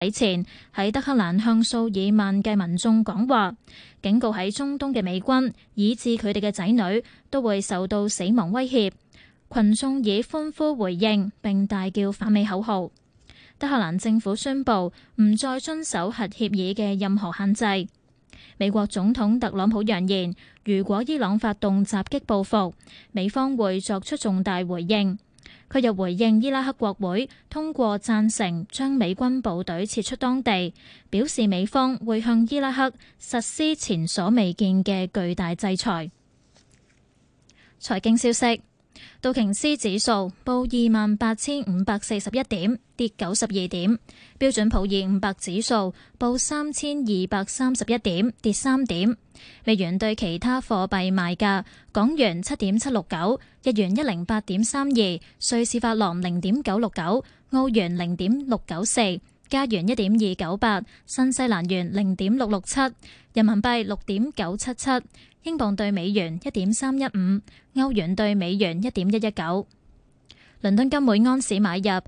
前喺德黑蘭向數以萬計民眾講話，警告喺中東嘅美軍以至佢哋嘅仔女都會受到死亡威脅。群眾以歡呼回應，並大叫反美口號。德黑蘭政府宣布唔再遵守核協議嘅任何限制。美國總統特朗普揚言，如果伊朗發動襲擊報復，美方會作出重大回應。佢又回應伊拉克國會通過贊成將美軍部隊撤出當地，表示美方會向伊拉克實施前所未見嘅巨大制裁。財經消息，道瓊斯指數報28,541點，跌92點；標準普爾500指數報3,231點，跌3點。美元對其他貨幣賣價：港元7.769，日元108.32，瑞士法郎0.969，澳元0.694，加元1.298，新西蘭元0.667，人民幣6.977，英鎊對美元1.315，歐元對美元1.119。倫敦金每安士買入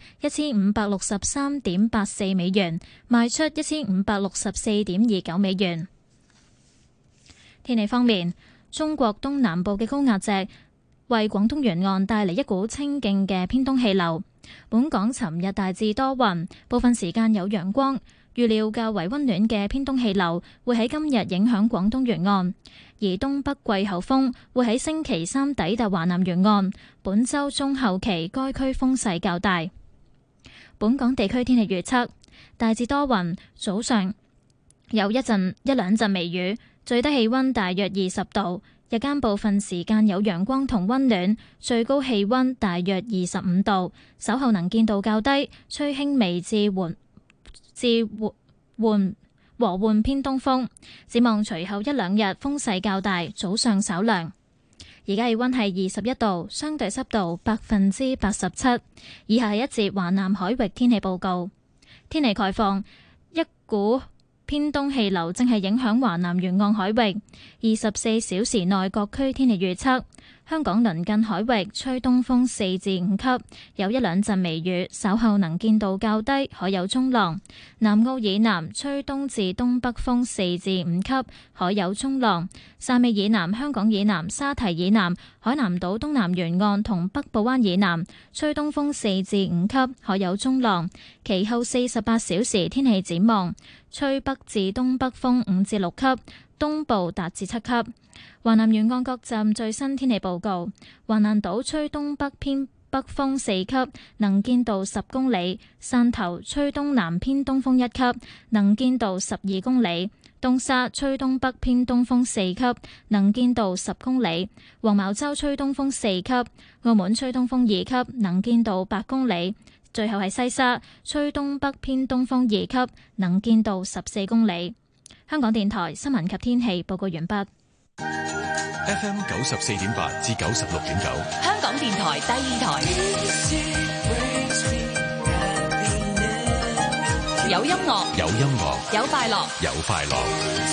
1563.84美元，賣出1564.29美元。天氣方面，中國東南部嘅高壓脊為廣東沿岸帶嚟一股清勁嘅偏東氣流。本港尋日大致多雲，部分時間有陽光。預料較為溫暖嘅偏東氣流會喺今日影響廣東沿岸，而東北季候風會喺星期三抵達華南沿岸。本週中後期該區風勢較大。本港地區天氣預測，大致多雲，早上有一兩陣微雨，最低氣溫大約20度，日間部分時間有陽光同溫暖，最高氣溫大約25度，稍後能見度較低，吹輕微至和緩偏東風。展望隨後一兩日風勢較大，早上稍涼。而家氣溫係21度，相對濕度87%。以下係一節華南海域天氣報告。天氣概況，一股偏東氣流正係影響華南沿岸海域。24小時內各區天氣預測：香港鄰近海域吹東風4至5級，有一兩陣微雨，稍後能見度較低，海有中浪。南澳以南吹東至東北風4至5級，海有中浪。汕尾以南、香港以南、沙堤以南、海南島東南沿岸同北部灣以南吹東風4至5級，海有中浪。其後48小時天氣展望：吹北至東北風5至6級，東部達至7級。華南沿岸各站最新天氣報告：橫瀾島吹東北偏北風4級，能見度10公里；汕頭吹東南偏東風1級，能見度12公里；東沙吹東北偏東風4級，能見度10公里；黃茅洲吹東風4級；澳門吹東風2級，能見度8公里。最後係西沙吹東北偏東風2級，能見度14公里。香港電台新聞及天氣報告完畢。 FM 94.8至96.9， 香港電台第二台，有音樂， 有音樂， 有快樂， 有快樂。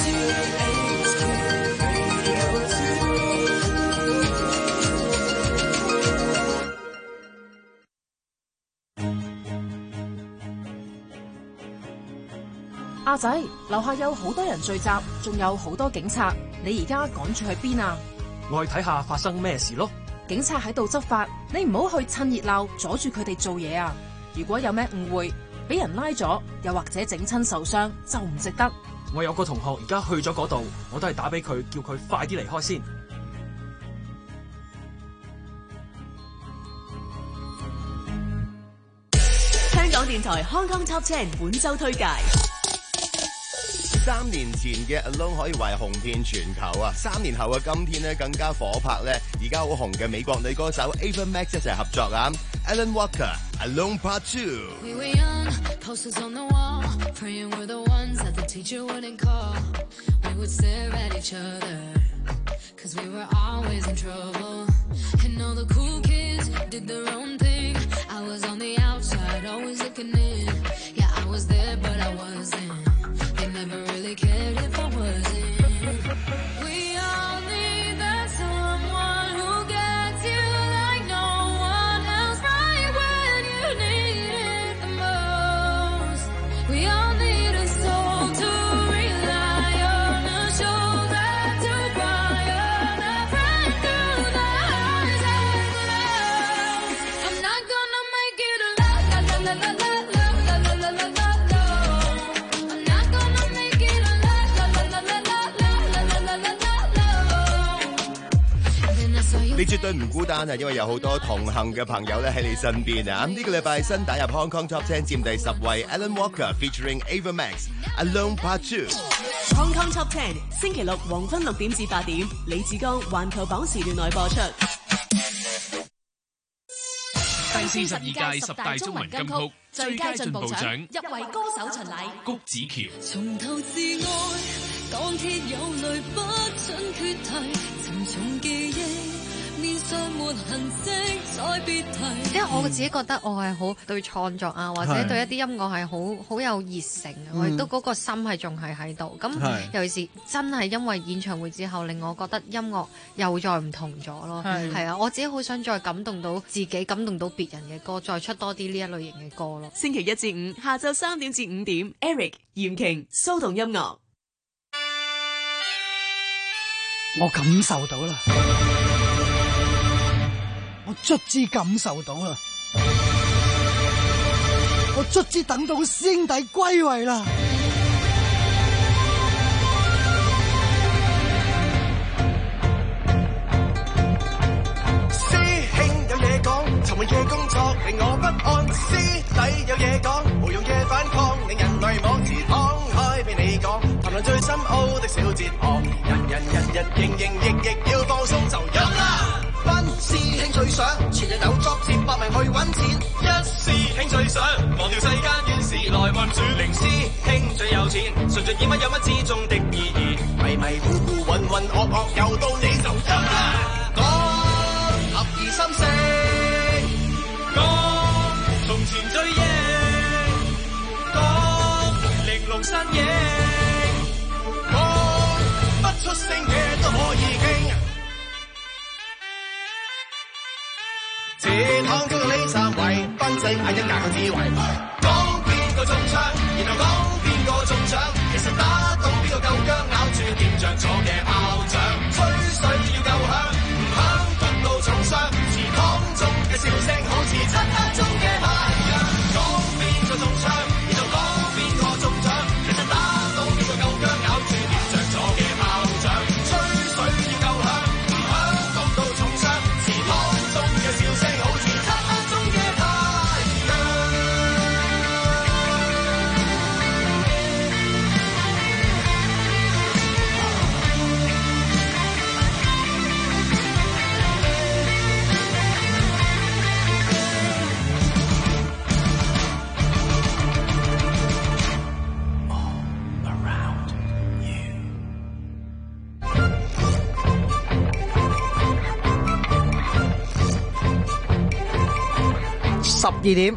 阿仔，樓下有好多人聚集，仲有好多警察，你而家趕住去邊啊？ 我去睇下發生咩事咯。 警察喺度執法，你唔好去趁熱鬧阻住佢哋做嘢啊！如果有咩誤會，俾人拉咗，又或者整親受傷，就唔值得。 我有個同學而家去咗嗰度，我都係打俾佢，叫佢快啲離開先。 香港電台 Hong Kong Top 10本周推介。 3年前嘅 Alone 可以話係紅遍全球啊！3年後嘅今天咧，更加火拍咧，而家好紅嘅美國女歌手 Ava Max 一齊合作啊 ！Alan Walker Alone Part 2。We were young, posters on the wall, praying we're the ones that the teacher wouldn't call. We would stare at each other, cause we were always in trouble. And all the cool kids did their own thing. I was on the outside, always looking in. Yeah, I was there, but I wasn't.They never really cared if I wasn't. We all need that someone who gets you like no one else, right when you need it the most. We all 你絕對唔孤單啊，因為有好多同行嘅朋友咧喺你身邊啊。呢個禮拜新打入 Hong Kong Top 10佔第10位 Alan Walker featuring Ava Max Alone Part 2。 Hong Kong Top 10星期六黃昏6點至8點，李志剛環球榜時段內播出。 第42屆10大中文金曲最佳進步獎入圍歌手巡禮， 谷子喬。 從頭是愛，鋼鐵有淚不准決堤，沉重記憶面上沒痕跡，再別提。 因為我自己覺得我係好對創作啊，或者對一啲音樂係好有熱誠啊，我亦都嗰個心係仲係喺度。咁尤其是真係因為演唱會之後，令我覺得音樂又再唔同咗咯。係啊，我自己好想再感動到自己，感動到別人嘅歌，再出多啲呢一類型嘅歌咯。 星期1至5下晝3點至5點 ，Eric、嚴瓊、蘇動音樂。 我感受到啦，我卒之感受到啦，我卒之等到師兄弟歸位啦。 師兄有嘢講，尋日嘅工作令我不安。師弟有嘢講，無用嘅反抗令人類妄自敞開俾你講，談論最深奧的小哲學。人日營役要放鬆就飲啦。班師兄最想全日有作戰，搏命去揾錢。一師兄最想忘掉世間怨事來運轉。零師兄最有錢，純粹演乜有乜之中的意義。迷迷糊糊渾渾噩噩，又到你就飲啦。講合二心四，講從前追憶，講玲瓏身影，講不出聲嘅都可以傾。這趟叫你三位，分析下一格嘅智慧。講邊個中槍，然後講邊個中獎。其實打到邊個夠薑，咬住掂着咗嘅炮仗。吹水要夠響，唔響焗到重傷。祠堂中嘅笑聲好似漆黑中嘅太陽。講邊個中槍，然後講邊個中獎。其實打到邊個夠薑，咬住掂着咗嘅炮仗。吹水要夠響，唔響焗到重傷。祠堂中嘅笑聲好似漆黑中嘅太陽。 12點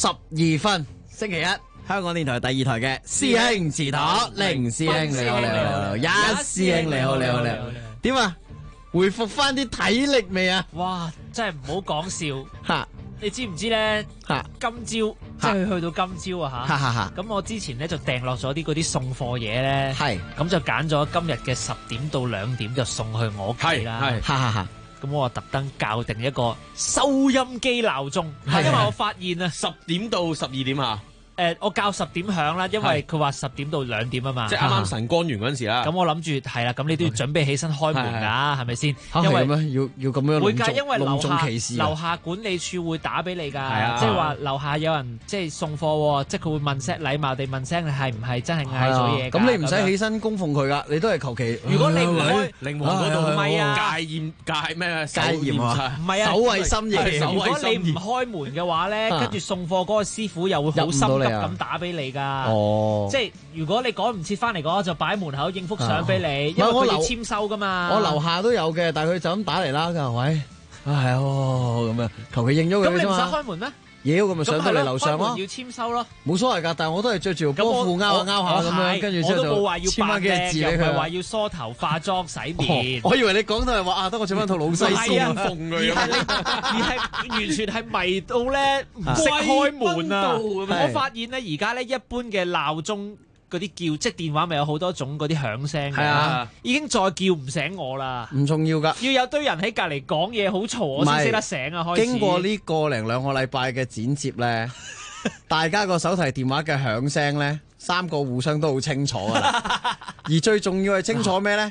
12分，星期一，香港電台第2台嘅師兄祠堂，凌師兄你好，一師兄你好，點啊？回復翻啲體力未啊？ 哇，真係唔好講笑吓！ 你知唔知咧？吓，今朝即係去到今朝啊吓！咁我之前咧就訂落咗啲嗰啲送貨嘢咧，係咁就揀咗今日嘅10點到2點就送去我屋企啦，咁我特登校定一個收音機鬧鐘，因為我發現啊，10點到12點啊。我校10點響啦，因為佢話10點到2點啊嘛， 即係啱啱晨光完嗰陣時啦。 咁我諗住係啦，咁你都要準備起身開門㗎，係咪先？ 因為要咁樣會㗎，因為樓下管理處會打俾你㗎，即係話樓下有人即係送貨，即係佢會問聲禮貌地問聲你係唔係真係嗌咗嘢？ 咁你唔使起身供奉佢㗎，你都係求其。 如果你唔開靈王嗰度唔係啊， 戒嚴啊， 唔係啊， 守衛森嚴。 如果你唔開門嘅話咧，跟住送貨嗰個師傅又會好心急咁打俾你。即係如果你趕唔切翻嚟講，就擺門口影幅相俾你，因為佢要簽收噶嘛。 我樓下都有嘅，但係佢就咁打嚟啦。佢話喂，係咁樣，求其應咗佢啫嘛。 咁你唔使開門咩？ 妖咁咪上到嚟樓上咯， 要簽收咯， 冇所謂㗎。但係我都係着住條波褲勾下咁樣，跟住之後就簽翻幾隻字俾佢。 又唔係話要梳頭、化妝、洗面。 我以為你講到係話得我着翻套老西送奉佢， 而係完全係迷到咧唔識開門啊！我發現咧而家咧一般嘅鬧鐘。嗰啲叫即係電話咪有好多種嗰啲響聲嘅，已經再叫唔醒我啦。 唔重要㗎， 要有堆人喺隔離講嘢好嘈，我先識得醒啊！開始經過呢個零2個禮拜嘅剪接咧，大家個手提電話嘅響聲咧，3個互相都好清楚㗎啦。而最重要係清楚咩咧？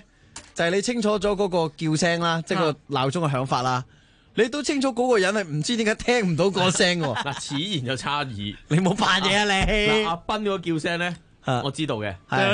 就係你清楚咗嗰個叫聲啦，即係個鬧鐘嘅響法啦。你都清楚嗰個人係唔知點解聽唔到個聲喎。 嗱，此言就差異。 你冇扮嘢啊你！ 嗱，阿斌嗰個叫聲咧，我知道嘅。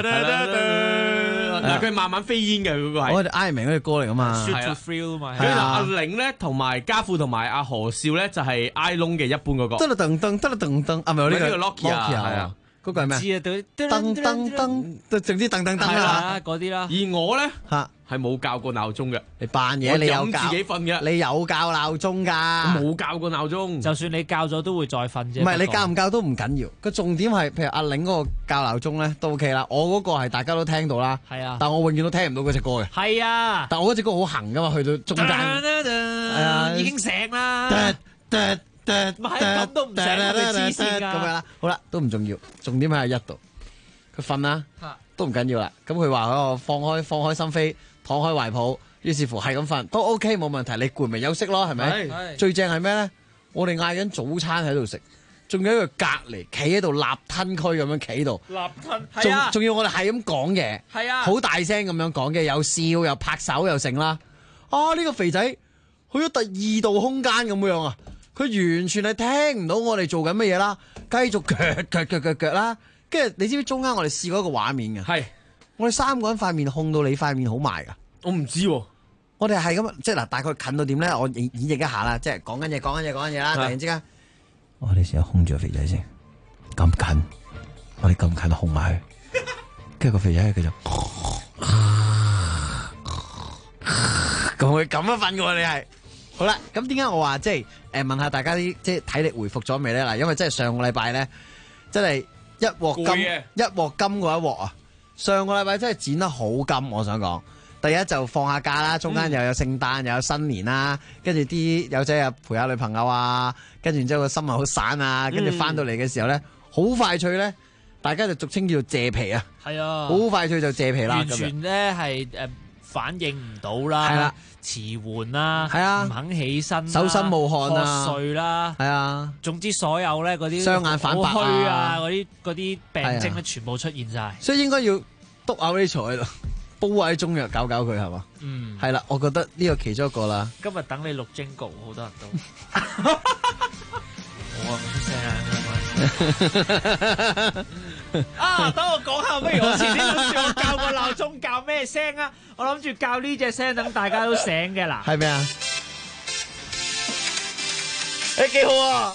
嗱，佢慢慢飛煙嘅嗰個係。 我哋 Iron Man 嗰隻歌嚟噶嘛。 Shoot to Thrill 嘛。 跟住阿玲咧，同埋家富同埋阿何少咧，就係 iLong 嘅一般嗰個。 得啦噔噔，得啦噔噔，啊唔係呢個 Nokia 係啊。 嗰個係咩？ 知啊， 噔噔噔，總之噔噔噔啦嗰啲啦。 而我咧係冇校過鬧鐘嘅， 你扮嘢，你有教自己瞓嘅， 你有教鬧鐘㗎？ 冇教過鬧鐘， 就算你教咗都會再瞓啫。 唔係你教唔教都唔緊要，個重點係譬如阿玲嗰個教鬧鐘咧都 OK 啦，我嗰個係大家都聽到啦， 係啊， 但我永遠都聽唔到嗰隻歌嘅， 係啊， 但我嗰隻歌好行㗎嘛，去到中間，係啊， 已經醒啦。唔係咁都唔醒，係咪黐線㗎？ 咁樣啦，好啦，都唔重要，重點喺一度，佢瞓啦，都唔緊要啦。咁佢話我放開心扉，躺開懷抱，於是乎係咁瞓，都 OK 冇問題。你攰咪休息咯，係咪？最正係咩咧？我哋嗌緊早餐喺度食，仲有一個隔離企喺度立吞區咁樣企喺度， 立吞係啊！ 仲要我哋係咁講嘢， 係啊， 好大聲咁樣講嘅，有笑又拍手又成啦。啊！呢個肥仔去咗第二度空間咁樣啊！佢完全係聽唔到我哋做緊乜嘢啦，繼續腳啦。跟住你知唔知中間我哋試過一個畫面嘅？ 係我哋三個人塊面控到你塊面好埋噶。 我唔知喎。 我哋係咁，即係嗱，大概近到點咧？我演繹一下啦，即係講緊嘢啦。突然之間，我哋試下控住個肥仔先，咁近，我哋咁近控埋佢，跟住個肥仔佢就咁會咁樣瞓嘅喎，你係。好啦，咁點解我話即係問下大家啲即係體力回復咗未咧？嗱，因為真係上個禮拜咧，真係一鑊金過一鑊啊！上個禮拜真係剪得好金，我想講。第一就放下假啦，中間又有聖誕又有新年啦，跟住啲友仔又陪下女朋友啊，跟住然之後個心又好散啊，跟住翻到嚟嘅時候咧，好快脆咧，大家就俗稱叫做謝皮啊， 係啊， 好快脆就謝皮啦， 完全咧係反應唔到啦，係啦，遲緩啦， 係啊， 唔肯起身， 手心冒汗啊， 瞌睡啦， 係啊， 總之所有咧嗰啲雙眼反白啊，嗰啲病徵咧全部出現晒， 所以應該要督下呢槽喺度，煲下啲中藥搞佢係嘛，係啦，我覺得呢個其中一個啦。 今日等你錄 Jingle， 好多人都，我唔出聲啊！等我講下，不如我前天諗住我教個鬧鐘教咩聲啊？我諗住教呢隻聲，等大家都醒嘅啦。 係咩啊？幾好啊！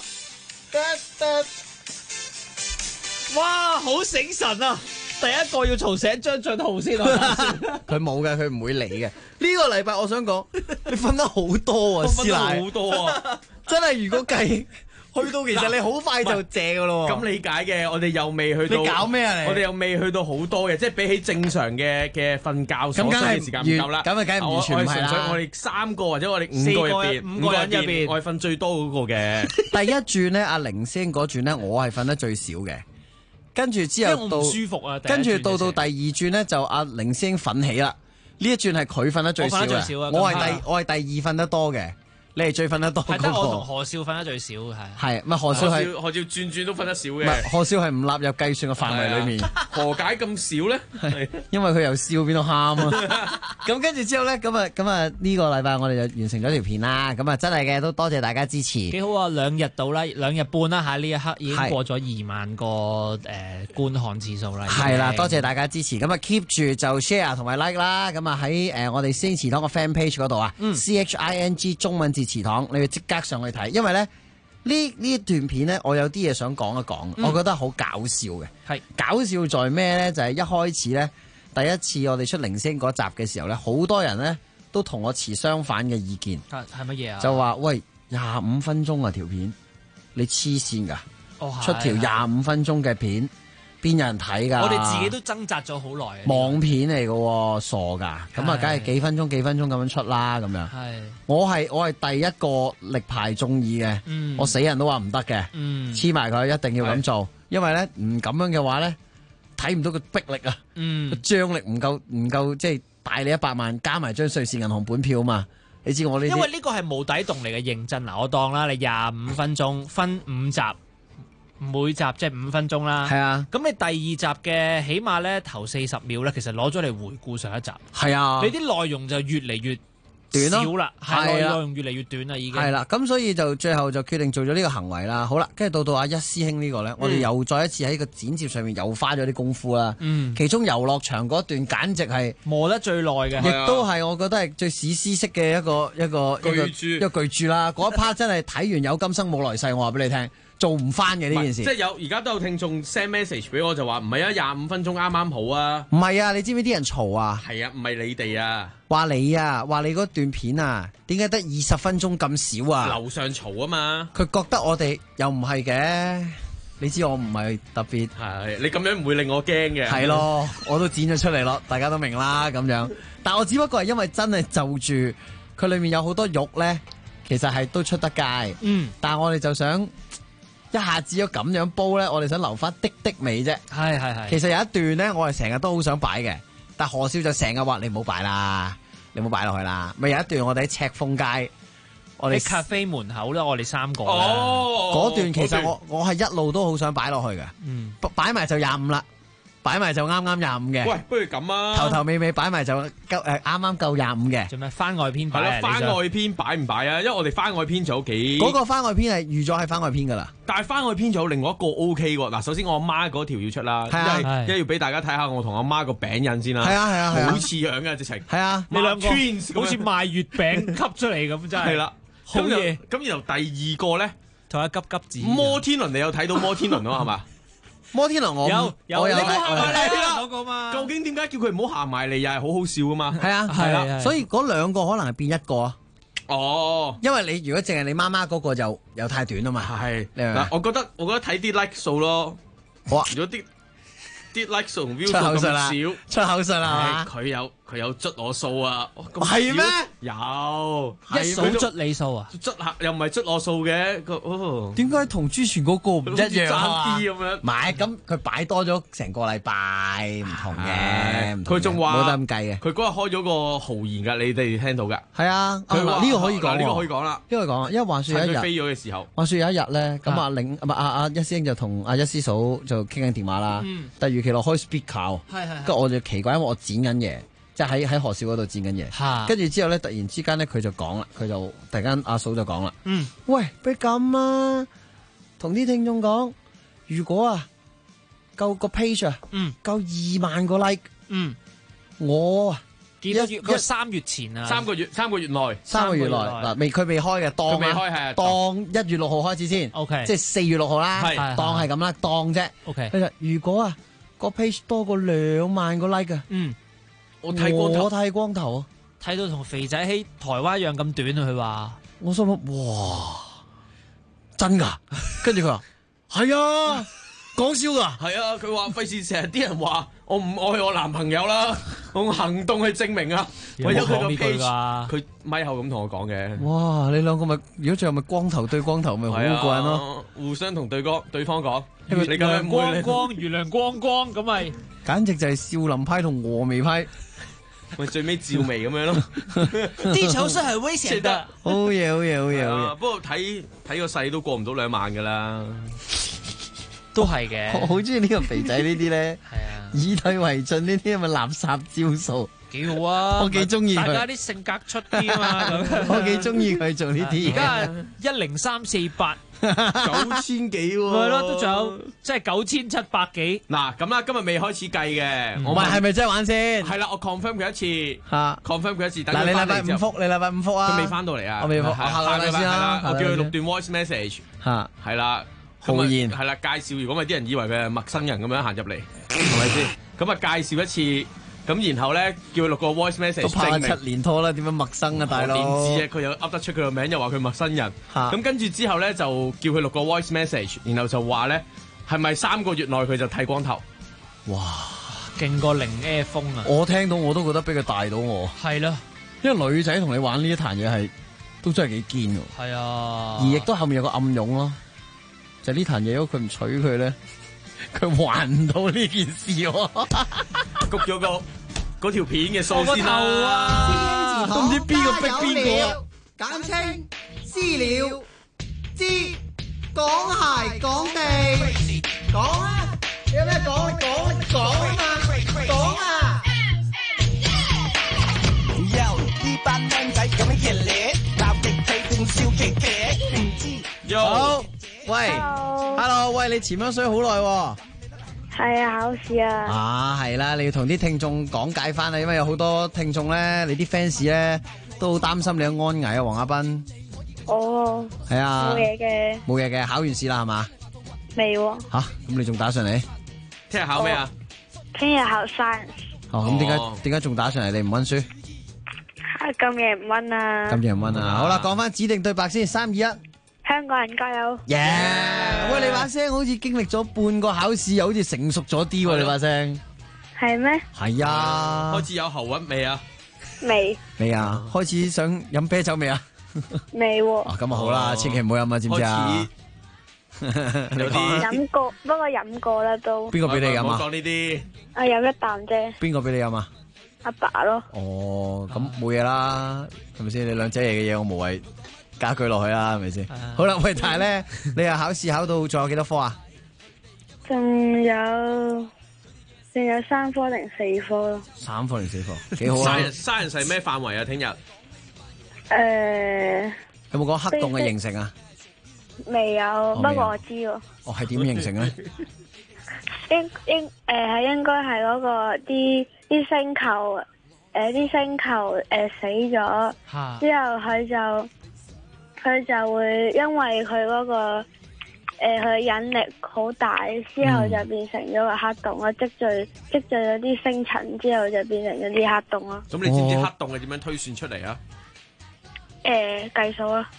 哇，好醒神啊！第一個要嘈醒張俊豪先啊！ 佢冇嘅，佢唔會理嘅。呢個禮拜我想講，你瞓得好多啊，師奶， 好多啊！ 真係如果計。去到其實你好快就謝噶咯喎， 咁理解嘅，我哋又未去到。 你搞咩啊你？ 我哋又未去到好多嘅，即係比起正常嘅瞓覺所需嘅時間唔夠啦。 咁啊，梗係完全唔係啦。 我哋三個或者我哋五個人入邊，我係瞓最多嗰個嘅。 第一轉咧，阿凌先嗰轉咧，我係瞓得最少嘅。跟住之後到， 唔舒服啊。 跟住到第二轉咧，就阿凌先瞓起啦。呢一轉係佢瞓得最少嘅，我係第二瞓得多嘅。你係最瞓得多嗰個， 係得我同何少瞓得最少， 係咪何少係何少轉都瞓得少嘅？ 唔係何少係唔納入計算嘅範圍裏面。 何解咁少咧？ 因為佢由笑變到喊啊！咁跟住之後咧，咁啊呢個禮拜我哋就完成咗條片啦。咁啊真係嘅，都多謝大家支持。 幾好啊！2日到啦，2日半啦嚇，呢一刻已經過咗2萬個觀看次數啦。 係啦，多謝大家支持。咁啊 keep 住就 share 同埋 like 啦。咁啊喺我哋師兄祠堂個 fan page 嗰度啊，CHING 中文字祠堂，你要即刻上去睇，因為咧呢一段片咧，我有啲嘢想講一講，我覺得好搞笑嘅。係搞笑在咩咧？就係一開始咧，第一次我哋出零星嗰集嘅時候咧，好多人咧都同我持相反嘅意見。 係乜嘢啊？ 就話喂，25分鐘啊條片，你黐線㗎？出條25分鐘嘅片。邊有人睇㗎？ 我哋自己都掙扎咗好耐。 網片嚟嘅，傻㗎！咁啊，梗係幾分鐘咁樣出啦，咁樣。係。我係第一個力排眾議嘅，我死人都話唔得嘅，黐埋佢一定要咁做，因為咧唔咁樣嘅話咧，睇唔到個逼力啊，個張力唔夠，即係大你100萬，加埋張瑞士銀行本票嘛。你知我呢啲？ 因為呢個係無底洞嚟嘅認真嗱，我當啦，你25分鐘分5集。 每集即係5分鐘啦。 係啊。 咁你第二集嘅起碼咧頭40秒咧，其實攞咗嚟回顧上一集。 係啊。 你啲內容就越嚟越短咯， 少啦，係內容越嚟越短啦，已經係啦，咁所以就最後就決定做咗呢個行為啦。好啦，跟住到阿一師兄呢個咧，我哋又再一次喺個剪接上面又花咗啲功夫啦。其中遊樂場嗰段簡直係磨得最耐嘅， 亦都係我覺得係最史詩式嘅一個巨著啦。嗰一 part 真係睇完有今生冇來世，我話俾你聽。做唔翻嘅呢件事， 即係而家都有聽眾 send message 俾我，就話唔係啊，25分鐘啱啱好啊。 唔係啊，你知唔知啲人嘈啊？ 係啊，唔係你哋啊， 話你嗰段片啊，點解得20分鐘咁少啊？ 樓上嘈啊嘛， 佢覺得我哋又唔係嘅，你知我唔係特別係，你咁樣唔會令我驚嘅。 係咯，我都剪咗出嚟咯，大家都明啦咁樣。但我只不過係因為真係就住佢裏面有好多肉咧，其實係都出得街。但係我哋就想。一下子要咁樣煲咧，我哋想留翻啲味啫。 係。 其實有一段咧，我係成日都好想擺嘅，但何少就成日話你唔好擺啦，你唔好擺落去啦。咪有一段我哋喺赤峰街，我哋咖啡門口咧，我哋3個。 嗰段其實我係一路都好想擺落去嘅。擺埋就25啦。擺埋就啱啱25嘅。 喂，不如咁啊！ 頭頭尾尾擺埋就啱啱夠25嘅。 做咩番外篇擺？ 係咯，番外篇擺唔擺啊？因為我哋番外篇就有幾嗰個番外篇係預咗係番外篇噶啦。 但係番外篇仲有另外一個 OK 喎。嗱，首先我阿媽嗰條要出啦，因為要俾大家睇下我同阿媽個餅印先啦。 係啊， 好似樣嘅直情。 係啊， 你兩個好似賣月餅吸出嚟咁，真係。 係啦，好嘢。咁然後第二個咧， 同阿急急子。 摩天輪你有睇到摩天輪啊？係嘛？ 摩天輪我有你唔好行埋嚟啦嗰個嘛。究竟點解叫佢唔好行埋嚟？又係好好笑噶嘛。 係啊，係啦。所以嗰2個可能係變1個啊。 哦， 因為你如果淨係你媽媽嗰個就又太短啊嘛。 係嗱，我覺得睇啲 like 數咯。哇，如果啲 like 數同 view 數咁少， 出口術啦。 佢有捽我數啊！ 係咩？ 有一數捽你數啊？ 捽下又唔係捽我數嘅。 點解同朱璇嗰個唔一樣啊？ 啲咁樣， 唔係咁佢擺多咗成個禮拜，唔同嘅。 佢仲話冇得咁計嘅。佢嗰日開咗個豪言㗎，你哋聽到㗎？ 係啊， 佢話呢個可以講， 呢個可以講啦。 因為話説有一日飛咗嘅時候， 話説有一日咧，咁阿一師兄就同阿一師嫂就傾緊電話啦。突如其來開 speaker，跟住我就奇怪，因為我剪緊嘢。即係喺何少嗰度剪緊嘢，跟住之後咧，突然之間咧，佢就講啦，佢就突然間阿嫂就講啦，喂，不如咁啊，同啲聽眾講，如果啊夠個 page 啊，夠2萬個 like，我啊幾多月？佢3月前啊 ，3個月內嗱，佢未開嘅，當1月6號開始先 ，OK， 即係4月6號啦，當係咁啦，當啫 ，OK， 佢就如果啊個 page 多過2萬個 like 啊， 我剃光頭啊， 睇到同肥仔喺台灣一樣咁短啊！佢話， 我心諗哇，真噶？跟住佢話係啊，講笑噶？ 係啊，佢話費事成日啲人話我唔愛我男朋友啦，用行動去證明啊！為咗佢個 page，佢咪後咁同我講嘅。 哇！你兩個咪如果最後咪光頭對光頭咪好過癮咯， 互相同對方講，你咁樣光月亮光咁咪，簡直就係少林派同峨眉派。 咪最尾趙眉咁樣咯， 地球是很危險的。 好嘢。 不過睇個勢都過唔到2萬噶啦， 都係嘅。 我好中意呢個肥仔呢啲咧，係啊，以退為進呢啲咁嘅垃圾招數， 幾好啊！ 我幾中意佢。 大家啲性格出啲啊嘛，咁我幾中意佢做呢啲。 而家10348。 9000幾喎， 係咯，都仲有即係9700幾。 嗱咁啦，今日未開始計嘅， 我問係咪真係玩先？ 係啦，我 confirm 佢一次，confirm 佢一次。 嗱，你禮拜5復啊？ 佢未翻到嚟啊？ 我未復，下禮拜先啦。 我叫佢錄段 voice message，係啦， 豪言係啦，介紹。如果咪啲人以為佢係陌生人咁樣行入嚟，係咪先？咁啊，介紹一次。咁然後咧，叫佢錄個 voice message， 都拍咗7年拖啦，點樣陌生啊，大佬？ 點知啊？佢又噏得出佢個名，又話佢陌生人。咁跟住之後咧，就叫佢錄個 voice message，然後就話咧，係咪3個月內佢就剃光頭？ 哇！ 勁過0 Air 風啊！ 我聽到我都覺得俾佢帶到我。 係咯， 因為女仔同你玩呢一壇嘢係都真係幾堅喎。 係啊， 而亦都後面有個暗湧咯，就呢壇嘢如果佢唔娶佢咧，佢還唔到呢件事喎。 谷咗嗰條片嘅數先啦， 都唔知邊個逼邊個， 簡稱資料之講鞋講地，講啊！有咩講？你講啊嘛，講啊！ 呢班靚仔咁樣熱烈，鬧極佢仲笑極極，唔知。 好，喂 ，Hello， 喂，你潛咗水好耐喎。 係啊，考試啊。 啊，係啦，你要同啲聽眾講解翻啊，因為有好多聽眾咧，你啲 fans 咧都好擔心你嘅安危啊，黃亞斌。 哦。 係啊。 冇嘢嘅。 冇嘢嘅，考完試啦係嘛？ 未喎。 吓，咁你仲打上嚟？ 聽日考咩啊？ 聽日考 science。 哦，咁點解仲打上嚟？你唔溫書？ 咁夜唔溫啊！ 咁夜唔溫啊！好啦，講翻指定對白先，3、2、1。 香港人加油！ 耶！喂，你把聲好似經歷咗半個考試，又好似成熟咗啲喎，你把聲。 係咩？ 係啊。開始有喉韻未啊？ 未啊？開始想飲啤酒未啊？ 未喎。 咁啊好啦，千祈唔好飲啊，知唔知啊？ 有啲飲過，不過飲過啦都。 邊個俾你飲啊？ 唔好講呢啲。 我飲一啖啫。 邊個俾你飲啊？ 阿爸咯。 哦，咁冇嘢啦，係咪先？你兩姐爺嘅嘢，我無謂加句落去啦，係咪先？好啦，喂，但係咧，你又考試考到仲有幾多科啊？ 仲有3科定4科咯。 3科定4科，幾好啊 ！Science係咩範圍啊？聽日有冇講黑洞嘅形成啊？ 未有，不過我知喎。 哦，係點形成咧？ 係應該係嗰個啲星球啲星球死咗，之後佢就會因為佢嗰個佢引力好大，之後就變成咗個黑洞咯，積聚咗啲星塵之後就變成咗啲黑洞咯。 咁你知唔知黑洞係點樣推算出嚟啊？ 計數啊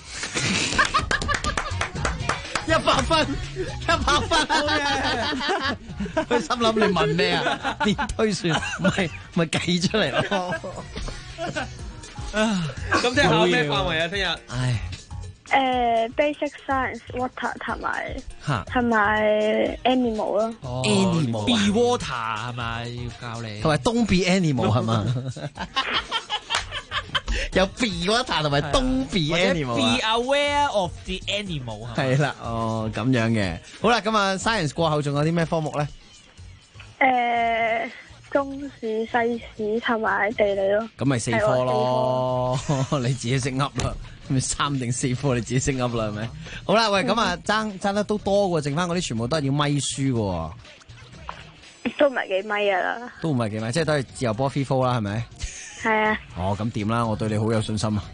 ！100分，好嘢！佢心諗你問咩啊？點推算？咪計出嚟咯。 咁聽日考咩範圍啊？聽日 basic science water 同埋 animal 咯。 animal be water 係咪要教你？ 同埋 don't be animal 係嘛？有 be water 同埋 don't be animal。 be aware of the animal 係啦，哦咁樣嘅。好啦，咁啊 science 過後仲有啲咩科目咧？ 中史、西史同埋地理咯。 咁咪4科咯，你自己識噏啦。咪3定4科你自己識噏啦，係咪？好啦，喂，咁啊爭得都多嘅，剩翻嗰啲全部都係要咪書嘅。 都唔係幾咪啊啦。 都唔係幾咪，即係都係自由波 free fall 啦，係咪？ 係啊。 哦，咁掂啦，我對你好有信心啊。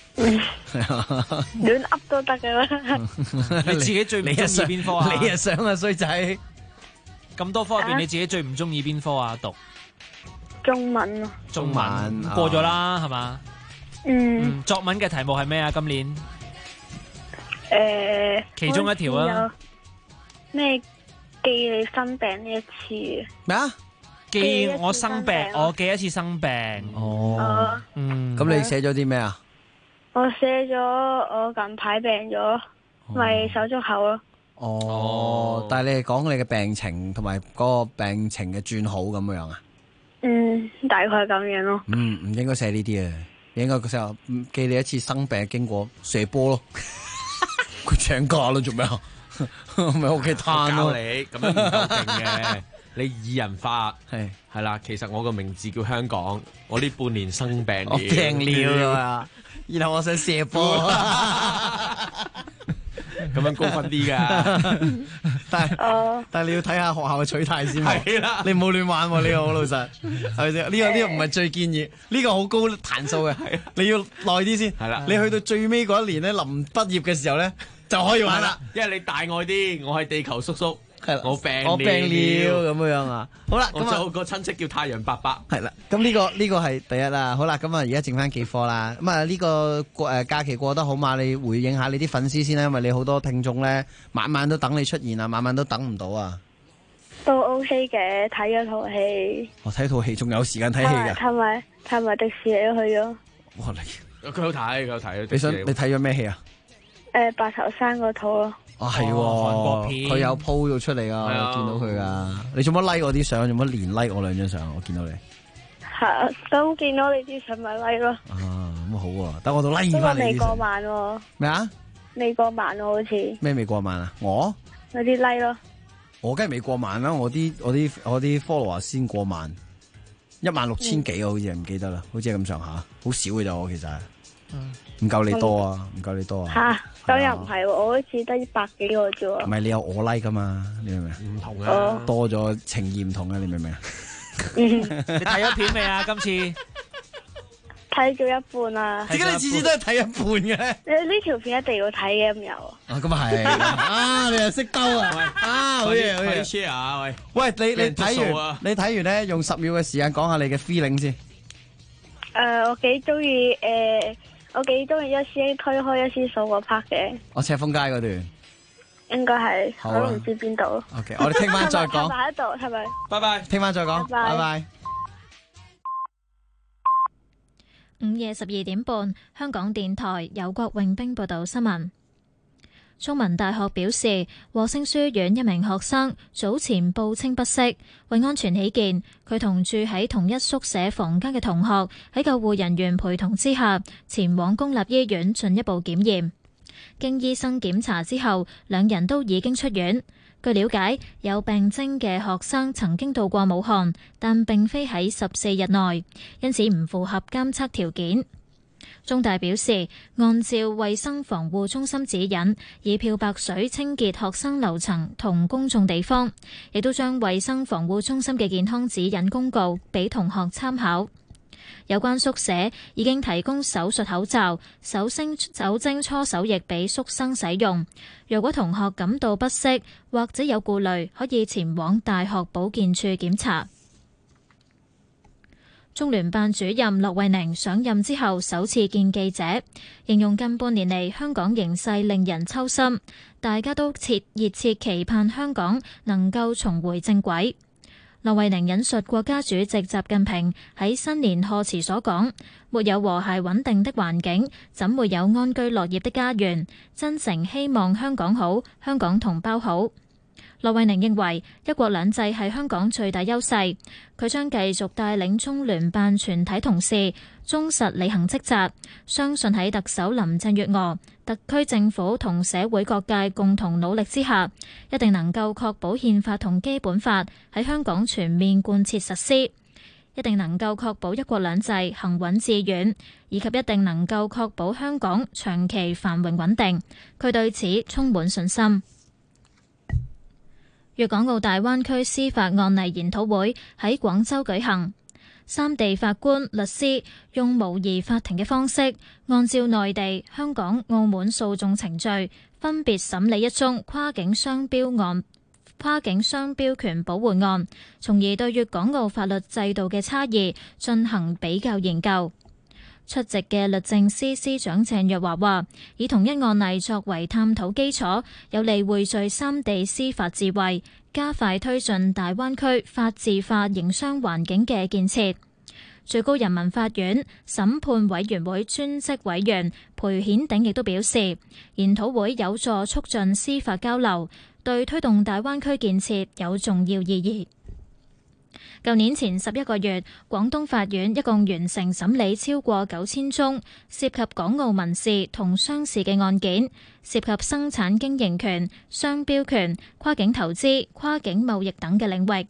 亂噏都得嘅啦。 你自己最唔中意邊科啊？ 你又想啊，衰仔。 咁多科入邊，你自己最唔中意邊科啊？讀中文咯。 中文過咗啦，係嘛？作文嘅題目係咩啊？今年其中一條啊。 咩記你生病呢一次？ 咩啊？ 記我生病，我記一次生病。 哦。咁你寫咗啲咩啊？ 我寫咗我近排病咗，咪手足口咯。 哦，但係你係講你嘅病情同埋嗰個病情嘅轉好咁樣啊？ 大概咁樣咯。 唔應該寫呢啲啊，應該寫記你一次生病嘅經過，射波咯。佢請假咯，做咩啊？咪屋企攤咯。 教你咁樣唔夠勁嘅，你擬人化係啦。其實我個名字叫香港，我呢半年生病了， 我病了啊！然後我想射波。 咁樣高分啲噶， 但係你要睇下學校嘅取態先。 係啦， 你唔好亂玩喎，呢個好老實，係咪先？呢個唔係最建議，呢個好高彈數嘅，你要耐啲先。係啦，你去到最尾嗰一年咧，臨畢業嘅時候咧，就可以玩啦。 因為你大愛啲，我係地球叔叔。係啦，我病了咁樣啊！好啦，咁我個親戚叫太陽伯伯。 係啦，咁呢個係第一啦。好啦，咁啊而家剩翻幾科啦。咁啊呢個假期過得好嘛？你回應下你啲粉絲先啦，因為你好多聽眾咧，晚晚都等你出現啊，晚晚都等唔到啊。 都 OK 嘅，睇咗套戲。 我睇套戲仲有時間睇戲㗎。 同埋迪士尼都去咗。 哇！ 佢好睇，佢好睇。 你睇咗咩戲啊？ 白頭山嗰套咯。 係韓國片，佢有 po 咗出嚟啊！我見到佢噶。你做乜 like 我啲相？做乜連 like 我2張相？我見到你。 係，咁見到你啲相咪 like 咯。 咁好啊，等我到 like 翻你啲。 不過未過萬喎。 咩啊？ 未過萬咯，好似。 咩未過萬啊？我有啲 like 咯。 我梗係未過萬啦，我啲 follower 先過萬，16000幾啊，好似唔記得啦，好似係咁上下，好少嘅咋我其實，唔夠你多啊，唔夠你多啊。 吓，咁又唔係喎，我好似得100幾個啫喎。 唔係你有我 like 噶嘛？你明唔明啊？ 唔同啊， 多咗情義唔同啊，你明唔明啊？ 你睇咗片未啊？今次睇咗一半啊。 點解你次次都係睇一半嘅咧？ 你呢條片一定要睇嘅咁有。 咁啊係，啊你又識兜啊！好嘢好嘢 share 啊喂！ 喂，你睇完咧，用10秒嘅時間講下你嘅 feeling 先。 我幾中意一師兄推開一師嫂個 part 嘅。 我赤峰街嗰段。 應該係，我都唔知邊度。 OK， 我哋聽晚再講。 係咪喺度？係咪？ 拜拜， 聽晚再講。拜拜。 午夜12點半，香港電台由郭永兵報道新聞。中文大學表示，和聲書院一名學生早前報稱不適，為安全起見，佢同住喺同一宿舍房間嘅同學喺救護人員陪同之下，前往公立醫院進一步檢驗。經醫生檢查之後，兩人都已經出院。據了解，有病徵嘅學生曾經到過武漢，但並非喺14日內，因此唔符合監測條件。中大表示，按照衛生防護中心指引，以漂白水清潔學生樓層同公眾地方，亦都將衛生防護中心嘅健康指引公告俾同學參考。有關宿舍已經提供手術口罩、酒精搓手液俾宿生使用。若果同學感到不適或者有顧慮，可以前往大學保健處檢查。中聯辦主任駱惠寧上任之後首次見記者，形容近半年嚟香港形勢令人揪心，大家都熱切期盼香港能夠重回正軌。駱惠寧引述國家主席習近平喺新年賀詞所講：沒有和諧穩定的環境，怎會有安居樂業的家園？真誠希望香港好，香港同胞好。駱惠寧認為一國兩制係香港最大優勢，佢將繼續帶領中聯辦全體同事忠實履行職責，相信喺特首林鄭月娥、特區政府同社會各界共同努力之下，一定能夠確保憲法同基本法喺香港全面貫徹實施，一定能夠確保一國兩制行穩致遠，以及一定能夠確保香港長期繁榮穩定。佢對此充滿信心。粵港澳大灣區司法案例研討會喺廣州舉行，三地法官、律師用模擬法庭嘅方式，按照內地、香港、澳門訴訟程序，分別審理一宗跨境商標權保護案，從而對粵港澳法律制度嘅差異進行比較研究。出席嘅律政司司長鄭若驊話，以同一案例作為探討基礎，有利匯聚三地司法智慧，加快推進大灣區法治化營商環境嘅建設。最高人民法院審判委員會專職委員裴顯鼎亦都表示，研討會有助促進司法交流，對推動大灣區建設有重要意義。舊年前11個月，廣東法院一共完成審理超過9000宗涉及港澳民事同商事嘅案件，涉及生產經營權、商標權、跨境投資、跨境貿易等嘅領域。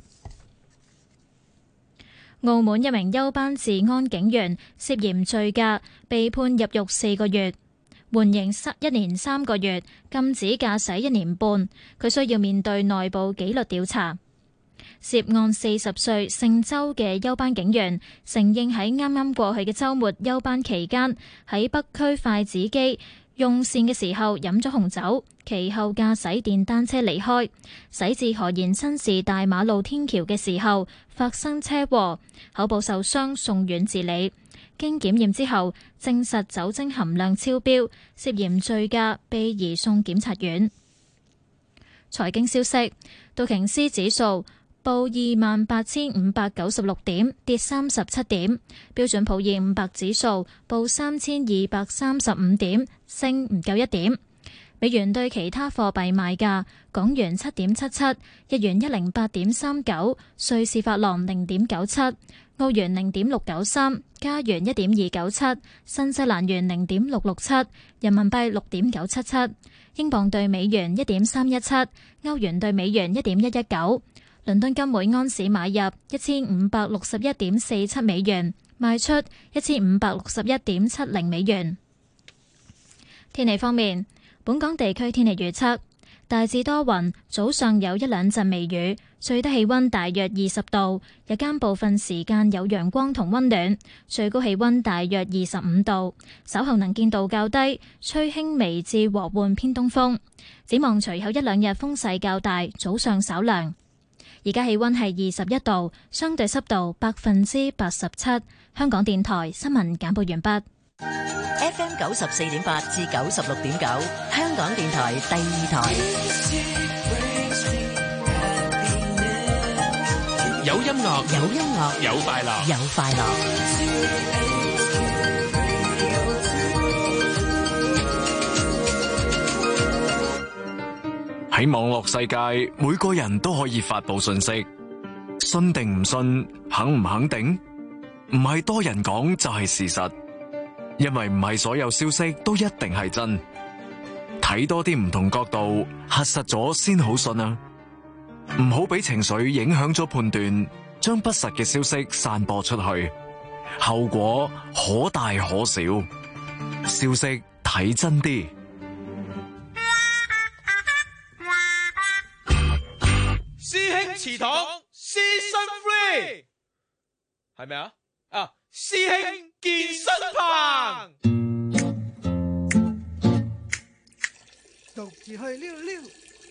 澳門一名休班治安警員涉嫌醉駕，被判入獄4個月，緩刑1年3個月，禁止駕駛1年半。佢需要面對內部紀律調查。涉案40歲姓周嘅休班警員承認喺啱啱過去嘅週末休班期間，喺北區筷子基用膳嘅時候飲咗紅酒，其後駕駛電單車離開，駛至何賢紳士大馬路天橋嘅時候發生車禍，口部受傷送院治理。經檢驗之後證實酒精含量超標，涉嫌醉駕，被移送檢察院。財經消息，道瓊斯指數報28,596點，跌37點。標準普爾500指數報3235點，升唔夠1點。 美元對其他貨幣賣價：港元7.77，日元108.39，瑞士法郎0.97，澳元0.693，加元1.297，新西蘭元0.667，人民幣6.977，英鎊對美元1.317，歐元對美元1.119。倫敦金每安士買入1561.47美元，賣出1561.70美元。天氣方面，本港地區天氣預測大致多雲，早上有一兩陣微雨，最低氣溫大約20度，日間部分時間有陽光同溫暖，最高氣溫大約25度，稍後能見度較低，吹輕微至和緩偏東風。展望隨後一兩日風勢較大，早上稍涼。而家氣溫係21度，相對濕度87%。香港電台新聞簡報完畢。 FM 94.8至96.9，香港電台第二台。 有音樂， 有音樂， 有快樂， 有快樂。 喺網絡世界，每個人都可以發佈信息，信定唔信，肯唔肯定，唔係多人講就係事實，因為唔係所有消息都一定係真，睇多啲唔同角度，核實咗先好信啊！唔好俾情緒影響咗判斷，將不實嘅消息散播出去，後果可大可小。消息睇真啲。 師兄祠堂 Season 3係咪啊？師兄健身棚， 獨自去溜溜，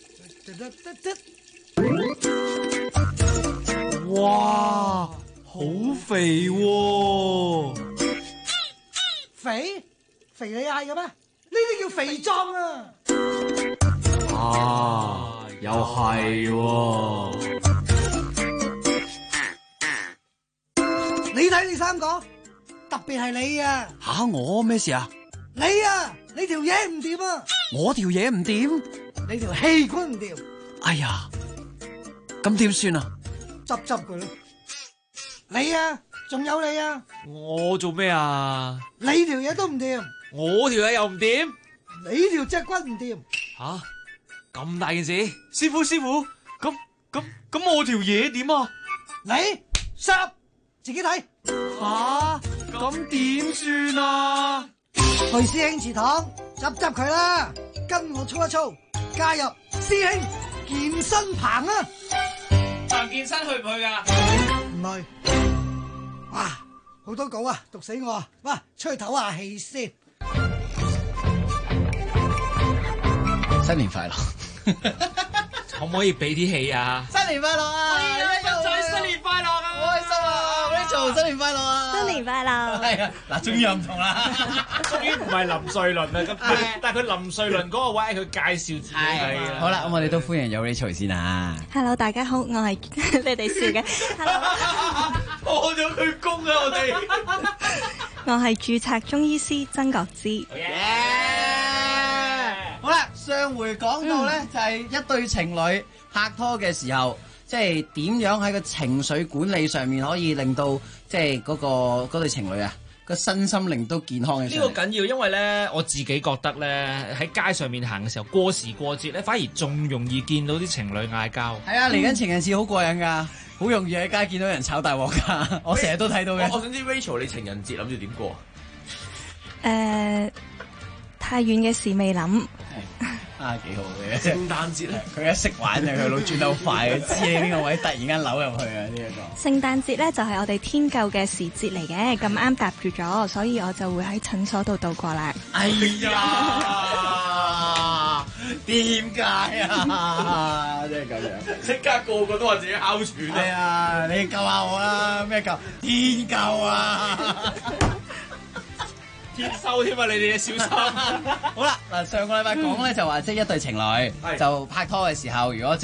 哇，好肥喎！ 肥你嗌嘅咩？呢啲叫肥壯啊！ 又係喎！ 你睇你三個，特別係你啊！ 吓，我咩事啊？ 你條嘢唔掂啊！ 我條嘢唔掂， 你條氣管唔掂。 哎呀，咁點算啊？ 執佢咯！你仲有你啊！ 我做咩啊？ 你條嘢都唔掂， 我條嘢又唔掂， 你條脊骨唔掂。 吓，咁大件事，師傅，咁我條嘢點啊？ 你濕，自己睇。 吓，咁點算啊？ 去師兄祠堂執佢啦，跟我操一操，加入師兄健身棚啊！ 彭健身去唔去噶？ 唔去。哇，好多稿啊，讀死我啊！哇，出去唞下氣先。 新年快樂！ 可唔可以俾啲氣啊？ 新年快樂啊！ 新年快樂啊！ 好開心啊！Rachel，新年快樂啊！ 新年快樂！ 係啊，嗱，終於又唔同啦， 終於唔係林瑞麟啦，但係佢林瑞麟嗰個位，佢介紹自己係。 好啦，咁我哋都歡迎有 Rachel 先啊。 Hello， 大家好，我係你哋笑嘅。Hello， 破咗佢功啊！我哋我係註冊中醫師曾國芝。 好啦，上回講到咧，就係一對情侶拍拖嘅時候，即係點樣喺個情緒管理上面可以令到即係嗰對情侶啊個身心靈都健康嘅。 呢個緊要，因為咧我自己覺得咧喺街上面行嘅時候，過時過節咧反而仲容易見到啲情侶嗌交。係啊，嚟緊情人節好過癮㗎，好容易喺街見到人炒大鑊㗎，我成日都睇到嘅。 我想知 Rachel 你情人節諗住點過？ 太遠嘅事未諗。 啊，幾好嘅！ 聖誕節咧， 佢一識玩啊，佢腦轉得好快，知你呢個位突然間扭入去啊！呢一個聖誕節咧就係我哋天救嘅時節嚟嘅，咁啱搭住咗，所以我就會喺診所度度過啦。 哎呀，點解啊？即係咁樣， 即刻個個都話自己哮喘。 係啊，你救下我啦！咩救？天救啊！ 天收添啊！你哋小心。 好啦，嗱，上個禮拜講咧就話，即係一對情侶就拍拖嘅時候，如果即係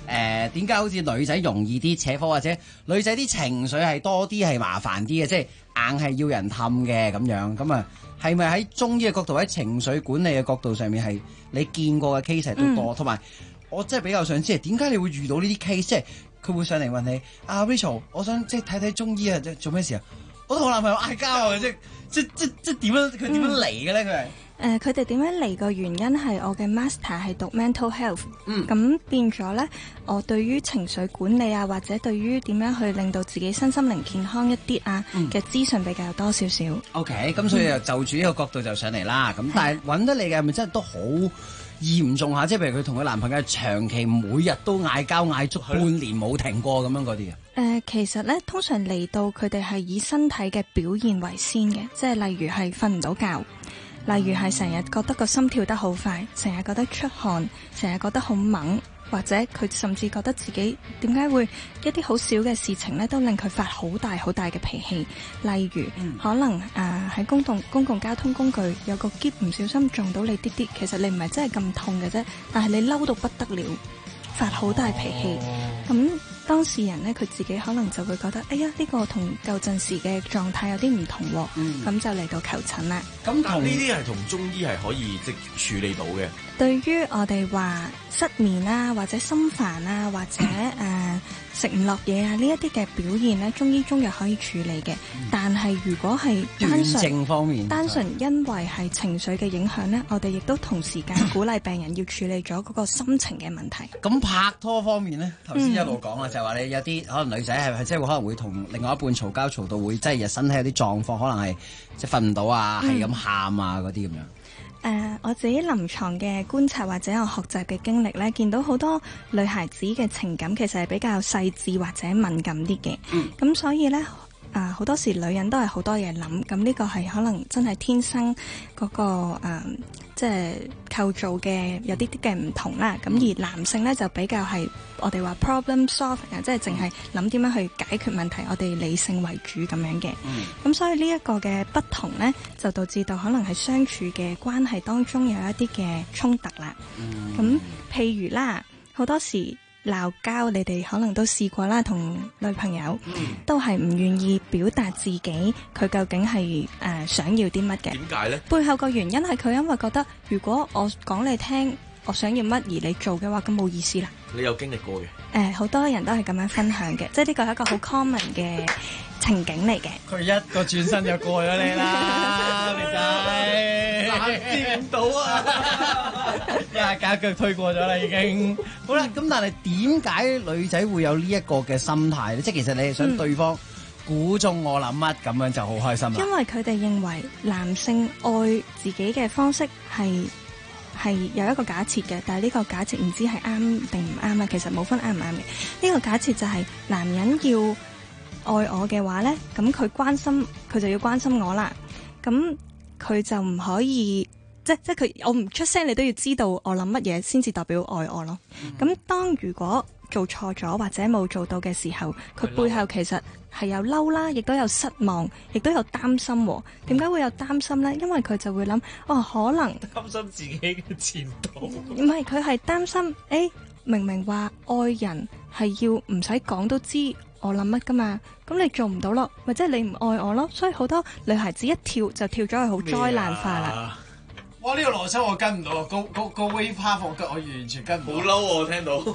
點解好似女仔容易啲扯火，或者女仔啲情緒係多啲係麻煩啲嘅，即係硬係要人氹嘅咁樣。咁啊，係咪喺中醫嘅角度，喺情緒管理嘅角度上面係你見過嘅 case 都多？同埋我真係比較想知係點解你會遇到呢啲 case，即係佢會上嚟問你啊 Rachel， 我想即係睇睇中醫啊，做咩事啊？我同我男朋友嗌交啊，即點樣佢點樣嚟嘅咧？佢係佢哋點樣嚟個原因係我嘅 master 係讀 mental health，咁變咗咧，我對於情緒管理啊，或者對於點樣去令到自己身心靈健康一啲啊嘅資訊比較多少少。 OK， 咁所以就住呢個角度就上嚟啦。咁但係揾得你嘅係咪真係都好嚴重下？即係譬如佢同佢男朋友長期每日都嗌交，嗌足半年冇停過咁樣嗰啲啊？ 其實咧，通常嚟到佢哋係以身體嘅表現為先嘅，即係例如係瞓唔到覺。例如係成日覺得個心跳得好快，成日覺得出汗，成日覺得好猛，或者佢甚至覺得自己點解會一啲好小嘅事情咧，都令佢發好大好大嘅脾氣。例如可能喺公共交通工具有個篋唔小心撞到你啲，其實你唔係真係咁痛嘅啫，但係你嬲到不得了，發好大脾氣。咁當事人咧，佢自己可能就會覺得，哎呀，呢個同舊陣時嘅狀態有啲唔同喎，咁就嚟到求診啦。 咁但呢啲係同中醫係可以即處理到嘅。 對於我哋話失眠啊，或者心煩啊，或者食唔落嘢啊，呢一啲嘅表現咧，中醫中藥可以處理嘅。但係如果係單純因為係情緒嘅影響咧，我哋亦都同時間鼓勵病人要處理咗嗰個心情嘅問題。 咁拍拖方面咧，頭先一路講啦，就係話你有啲可能女仔係即係可能會同另外一半嘈交嘈到會即係身體有啲狀況，可能係即係瞓唔到啊，係咁喊啊嗰啲咁樣。 我自己臨床嘅觀察或者我學習嘅經歷咧，見到好多女孩子嘅情感其實係比較細緻或者敏感啲嘅，咁所以咧好多時女人都係好多嘢諗，咁呢個係可能真係天生嗰個即係構造嘅有啲啲嘅唔同啦。咁而男性咧就比較係我哋話 problem solving，即係淨係諗點樣去解決問題，我哋理性為主咁樣嘅。咁所以呢一個嘅不同咧，就導致到可能係相處嘅關係當中有一啲嘅衝突啦。咁譬如啦，好多時鬧交，你哋可能都試過啦，同女朋友都係唔願意表達自己佢究竟係想要啲乜嘅。點解呢？背後個原因係佢因為覺得，如果我講你聽我想要乜而你做嘅話，咁冇意思啦。 你有經歷過嘅？ 好多人都係咁樣分享嘅，即係呢個係一個好 common 嘅情景嚟嘅。 佢一個轉身就過咗你啦，你仔難見到啊！一下架腳推過咗啦，已經。好啦，咁但係點解女仔會有呢一個嘅心態咧？即係其實你係想對方估中我諗乜咁樣就好開心啦。因為佢哋認為男性愛自己嘅方式係有一個假設嘅，但係呢個假設唔知係啱定唔啱啦。其實冇分啱唔啱嘅。呢個假設就係男人要愛我嘅話咧，咁佢就要關心我啦。咁佢就唔可以即係佢我唔出聲，你都要知道我諗乜嘢先至代表愛我咯。咁當如果做錯咗或者冇做到嘅時候，佢背後其實係有嬲啦，亦都有失望，亦都有擔心。點解會有擔心呢？因為佢就會諗，可能擔心自己嘅前途。 唔係，佢係擔心，明明話愛人係要唔使講都知我諗乜噶嘛，咁你做唔到咯，或者你唔愛我咯，所以好多女孩子一跳就跳咗去好災難化啦。 哇！呢個邏輯我跟唔到，個 wave path 我完全跟唔到。 好嬲我聽到，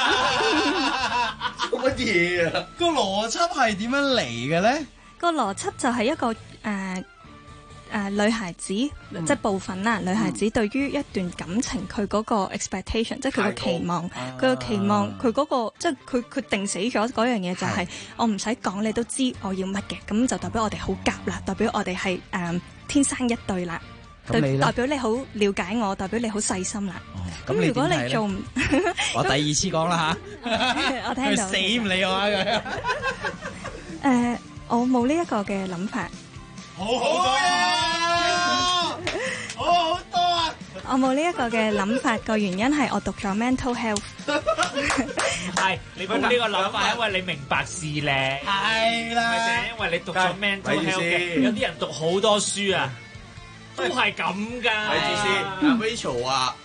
做乜嘢啊？ 個邏輯係點樣嚟嘅咧？ 個邏輯就係一個女孩子即係部分啦。女孩子對於一段感情，佢嗰個 expectation，即係佢個期望，佢個期望，佢嗰個即係佢定死咗嗰樣嘢就係我唔使講你都知我要乜嘅，咁就代表我哋好夾啦，代表我哋係天生一對啦。代表你好了解我，代表你好細心啦。咁如果你做唔， 我第二次講啦吓， 我聽到。 佢死唔理我啊佢。我冇呢一個嘅諗法。 好多啊！好多啊！ 我冇呢一個嘅諗法，個原因係我讀咗 mental health。 係你冇呢個諗法，因為你明白事理。 係啦， 咪就係因為你讀咗 mental health 嘅。有啲人讀好多書啊。都係咁噶。 睇住先，阿 Rachel 話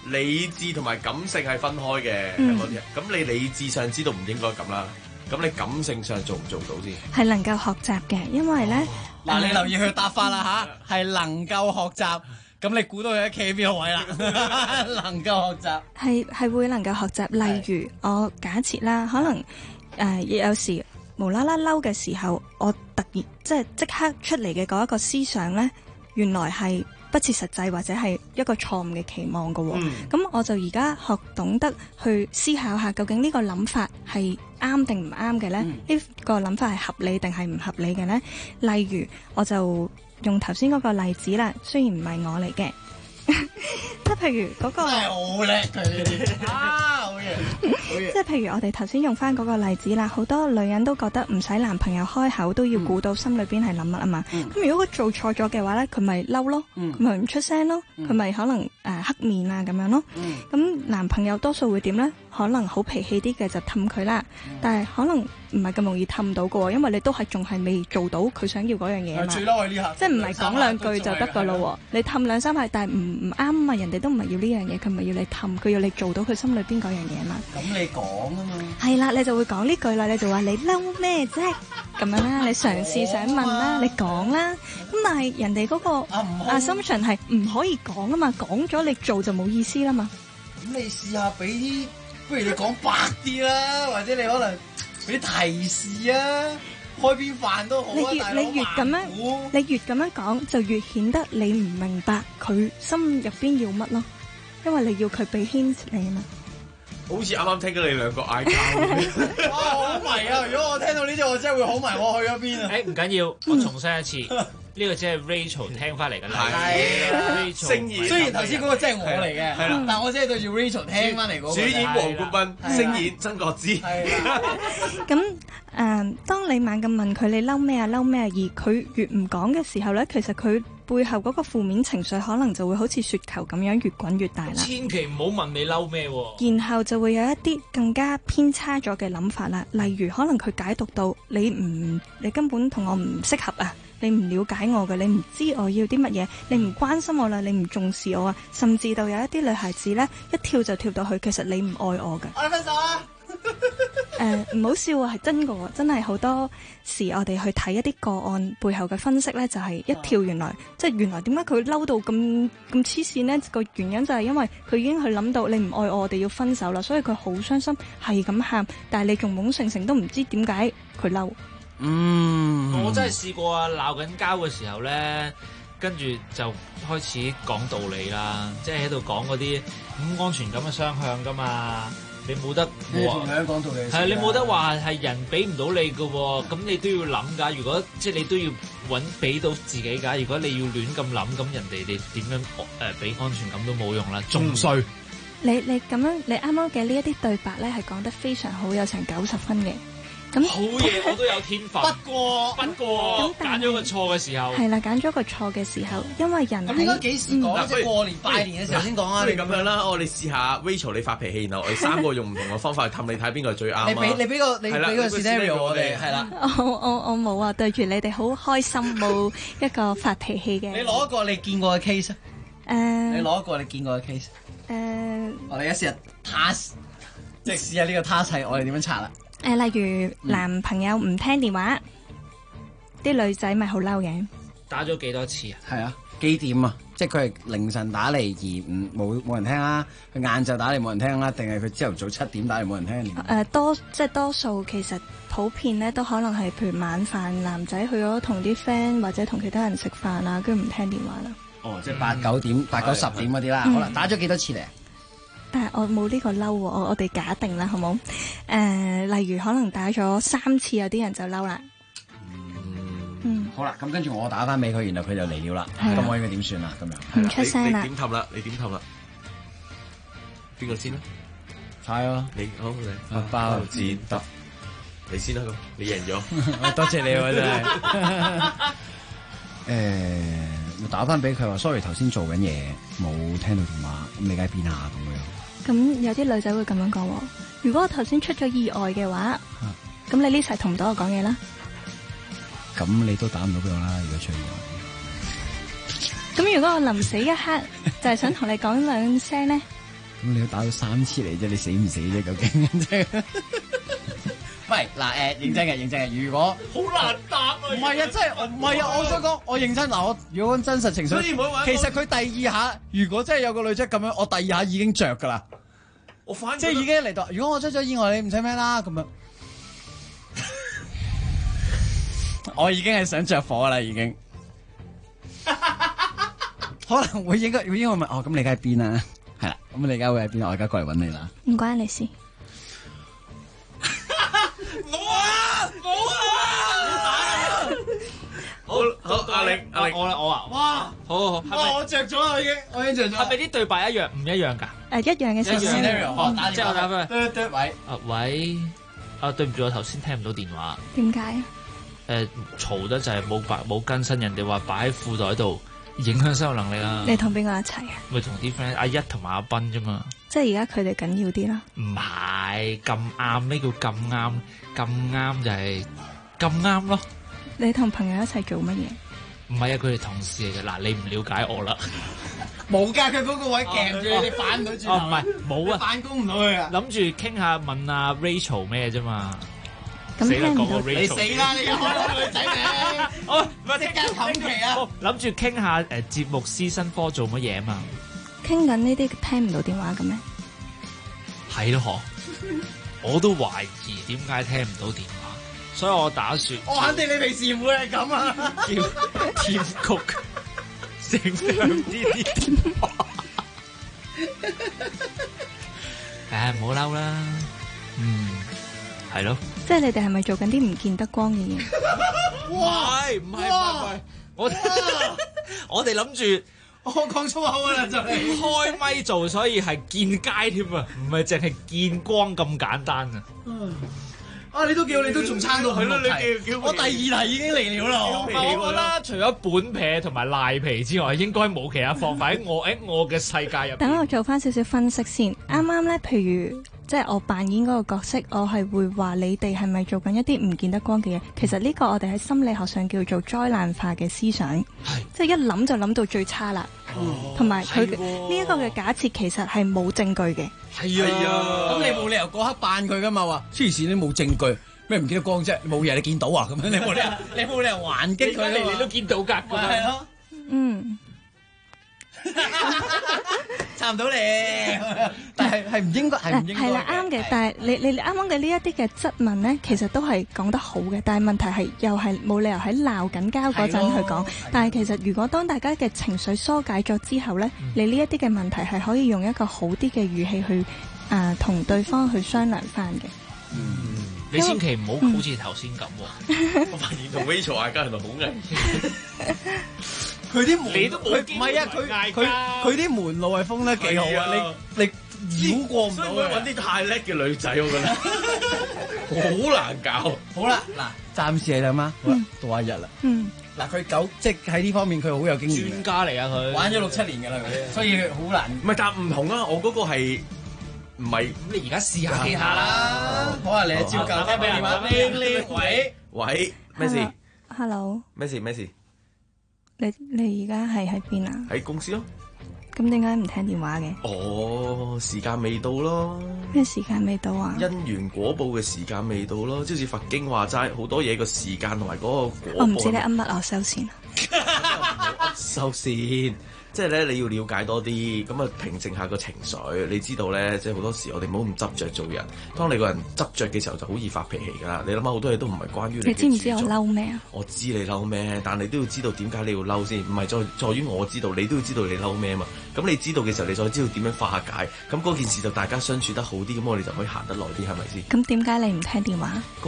理智同埋感性係分開嘅嗯嗰啲人。咁你理智上知道唔應該咁啦，咁你感性上做唔做到先？ 係能夠學習嘅，因為咧嗱，你留意佢答法啦吓，係能夠學習。咁你估到佢企喺邊個位啦？能夠學習係會能夠學習。例如我假設啦，可能有時無啦啦嬲嘅時候，我突然即刻出嚟嘅嗰一個思想咧，原來係不切實際或者係一個錯誤嘅期望㗎喎。咁我就而家學懂得去思考下，究竟呢個諗法係啱定唔啱嘅咧？呢個諗法係合理定係唔合理嘅咧？例如我就用頭先嗰個例子啦，雖然唔係我嚟嘅，即係譬如嗰個真係好叻佢啊！好嘢， 即係譬如我哋頭先用翻嗰個例子啦，好多女人都覺得唔使男朋友開口都要估到心裏邊係諗乜啊嘛。咁如果佢做錯咗嘅話咧，佢咪嬲咯，佢咪唔出聲咯，佢咪可能黑面啊咁樣咯。咁男朋友多數會點咧？可能好脾氣啲嘅就氹佢啦，但係可能唔係咁容易氹到嘅，因為你都係仲係未做到佢想要嗰樣嘢嘛。 最嬲係呢下， 即係唔係講兩句就得噶咯？你氹兩三下，但係唔啱啊嘛，人哋都唔係要呢樣嘢，佢咪要你氹，佢要你做到佢心裏邊嗰樣嘢嘛。 咁你講啊嘛。 係啦，你就會講呢句啦，你就話你嬲咩啫？咁樣啦，你嘗試想問啦，你講啦。咁但係人哋嗰個 assumption 係唔可以講啊嘛，講咗你做就冇意思啦嘛。 咁你試下俾啲，不如你講白啲啦，或者你可能俾啲提示啊，開邊飯都好啊。 你越咁樣講，就越顯得你唔明白佢心入邊要乜咯，因為你要佢俾 hint 你啊嘛。 好似啱啱聽到你兩個嗌交， 哇，好迷啊！如果我聽到呢啲，我真係會好迷，我去咗邊啊？ 唔緊要，我重申一次，呢個只係 Rachel 聽翻嚟㗎啦。 係聲演，雖然頭先嗰個真係我嚟嘅，係啦，但我真係對住 Rachel 聽翻嚟嗰個。主演黃國斌，聲演曾國芝。 咁當你猛咁問佢你嬲咩啊嬲咩啊，而佢越唔講嘅時候咧，其實佢背後嗰個負面情緒可能就會好似雪球咁樣越滾越大啦。 千祈唔好問你嬲咩喎。 然後就會有一啲更加偏差咗嘅諗法啦，例如可能佢解讀到你根本同我唔適合啊，你唔了解我嘅，你唔知我要啲乜嘢，你唔關心我啦，你唔重視我啊，甚至到有一啲女孩子咧一跳就跳到去，其實你唔愛我嘅。 我哋分手啊！ 唔好笑啊，係真㗎喎，真係好多時我哋去睇一啲個案背後嘅分析呢，就係一跳原來點解佢嬲到咁黐線呢？個原因就係因為佢已經去諗到你唔愛我哋要分手啦，所以佢好傷心，係咁喊，但係你仲懵成成都唔知點解佢嬲。 我真係試過啊，鬧緊交嘅時候呢，跟住就開始講道理啦，即係喺度講嗰啲安全感嘅雙向㗎嘛。你冇得係你冇得話係人俾唔到你嘅喎，咁你都要諗㗎。如果即係你都要揾俾到自己㗎。如果你要亂咁諗，咁人哋你點樣俾安全感都冇用啦，仲衰。 你咁樣，你啱啱嘅呢一啲對白咧係講得非常好，有成90分嘅。咁好嘢，我都有天分。不過揀咗個錯嘅時候， 係啦，揀咗個錯嘅時候，因為人咁應該幾時講？即係過年拜年嘅時候先講啊！ 你咁樣啦，我哋試下 Rachel 你發脾氣，然後我哋3個用唔同嘅方法去氹你，睇邊個最啱啊！ 你俾個 scenario 我哋係啦。 我冇啊，對住你哋好開心，冇一個發脾氣嘅。 你攞一個你見過嘅 case 你攞一個你見過嘅 case 我哋而家試下 task， 即係試下呢個 task 係我哋點樣拆啦。 例如男朋友唔聽電話，啲女仔咪好嬲嘅。 打咗幾多次啊？ 係啊，幾點啊？即係佢係凌晨打嚟而冇人聽啊？佢晏晝打嚟冇人聽啊？定係佢朝頭早7點打嚟冇人聽？ 多數其實普遍咧都可能係譬如晚飯，男仔去咗同啲 friend 或者同其他人食飯啊，跟住唔聽電話啦。 哦，即係8、9點、8、9、10點嗰啲啦。好啦，打咗幾多次嚟？ 但係我冇呢個嬲喎，我哋假定啦，好冇？例如可能打咗3次，有啲人就嬲啦。 好啦，咁跟住我打翻俾佢，然後佢就嚟了啦。咁我應該點算啊？咁樣唔出聲啦。 你點氹啦？你點氹啦？邊個先啦？ 係啊， 你好你包剪揼，你先啦，咁你贏咗。 多謝你喎，真係。我打翻俾佢話 sorry， 頭先做緊嘢，冇聽到電話，咁你喺邊啊？咁樣。咁有啲女仔會咁樣講喎。如果我頭先出咗意外嘅話，咁你呢齊同唔到我講嘢啦。 咁你都打唔到俾我啦，如果出意外。 咁如果我臨死一刻就係想同你講2聲咧， 咁你都打到3次嚟啫，你死唔死啫？究竟？喂，嗱認真嘅，如果好難答啊！ 唔係啊，真係唔係啊！我想講，我認真嗱，我如果講真實情緒，其實佢第2下，如果真係有個女仔咁樣，我第2下已經着㗎啦。 我反即係已經嚟到，如果我出咗意外，你唔使咩啦咁樣。我已經係想着火啦，已經。可能會應該問哦，咁你而家喺邊啊？係啦，咁你而家會喺邊？我而家過嚟揾你啦。 唔關你事。 好，阿力， 我啊，哇，好， 哇，我着咗啦，我已經着咗。 係咪啲對白唔一樣㗎？ 一樣嘅 scenario， 即係我打翻去。 喂，對唔住，我頭先聽唔到電話。 點解？ 嘈得就係冇更新，人哋話擺喺褲袋度，影響收入能力啊。 你同邊個一齊啊？ 咪同啲 friend 阿一同埋阿斌啫嘛。 即係而家佢哋緊要啲啦。 唔係咁啱，咩叫咁啱？咁啱就係咁啱咯。 你同朋友一齊做乜嘢？ 唔係啊，佢哋同事嚟嘅。嗱，你唔了解我啦。 冇㗎，佢嗰個位夾住你反唔到轉頭。 唔係冇啊， 反攻唔到佢啊。 諗住傾下問阿 Rachel 咩啫嘛。 咁聽唔到。 你死啦！你又開個女仔名。 哦， 即刻冚期啊！ 諗住傾下節目師新科做乜嘢啊嘛。 傾緊呢啲聽唔到電話嘅咩？ 係咯，我都懷疑點解聽唔到電話。所以我打算， 我肯定你平時唔會係咁啊！ 叫填曲成兩啲電話，唔好嬲啦，係咯。 即係你哋係咪做緊啲唔見得光嘅嘢？ 唔係，我哋諗住我講粗口啦，就係開咪做，所以係見街添啊，唔係淨係見光咁簡單啊！ 你都仲撐到佢咯！你叫我第2題已經嚟了啦！ 我覺得除咗本撇同埋賴皮之外，應該冇其他方法喺我嘅世界入邊。 等我做翻少少分析先。啱啱咧，譬如即係我扮演嗰個角色，我係會話你哋係咪做緊一啲唔見得光嘅嘢？其實呢個我哋喺心理學上叫做災難化嘅思想，即係一諗就諗到最差啦。同埋佢呢一個嘅假設其實係冇證據嘅。 係啊，咁你冇理由嗰刻扮佢噶嘛？話黐線你冇證據，咩唔見得光啫？冇嘢你見到啊？咁樣你冇理由還擊佢， 你都見到㗎。 係咯，差唔到你，但係唔應該係唔應該。 係啦，啱嘅。但係你啱啱嘅呢一啲嘅質問咧，其實都係講得好嘅。但係問題係又係冇理由喺鬧緊交嗰陣去講。但係其實如果當大家嘅情緒疏解咗之後咧，你呢一啲嘅問題係可以用一個好啲嘅語氣去同對方去商量翻嘅。 你千祈唔好好似頭先咁。 我發現同 Rachel 嗌交係咪好危險？ 佢啲門你都冇唔係啊！佢啲門路係封得幾好啊！你繞過唔到嘅。揾啲太叻嘅女仔，我覺得好難搞。 好啦，嗱，暫時係咁啊，到阿日啦。嗱，佢即係喺呢方面佢好有經驗， 專家嚟啊！佢玩咗6-7年㗎啦，所以好難。 唔係，但唔同啊！我嗰個係唔係？咁你而家試下啦。 好啊，你照舊聽電話。 喂，咩事 ？Hello。 咩事？ 你而家係喺邊啊？ 喺公司咯。 咁點解唔聽電話嘅？ 時間未到咯。 咩時間未到啊？ 因緣果報嘅時間未到咯，即好似佛經話齋，好多嘢個時間同埋嗰個果報。 我唔知你噏乜，我收線啊。 收線。即係咧，你要了解多啲，咁啊平靜下個情緒。你知道咧，即係好多時我哋唔好咁執着做人。當你個人執着嘅時候，就好易發脾氣㗎啦。你諗下，好多嘢都唔係關於你。 你知唔知我嬲咩啊？ 我知你嬲咩，但你都要知道點解你要嬲先。唔係在於我知道，你都要知道你嬲咩嘛。咁你知道嘅時候，你再知道點樣化解。咁嗰件事就大家相處得好啲，咁我哋就可以行得耐啲，係咪先？ 咁點解你唔聽電話？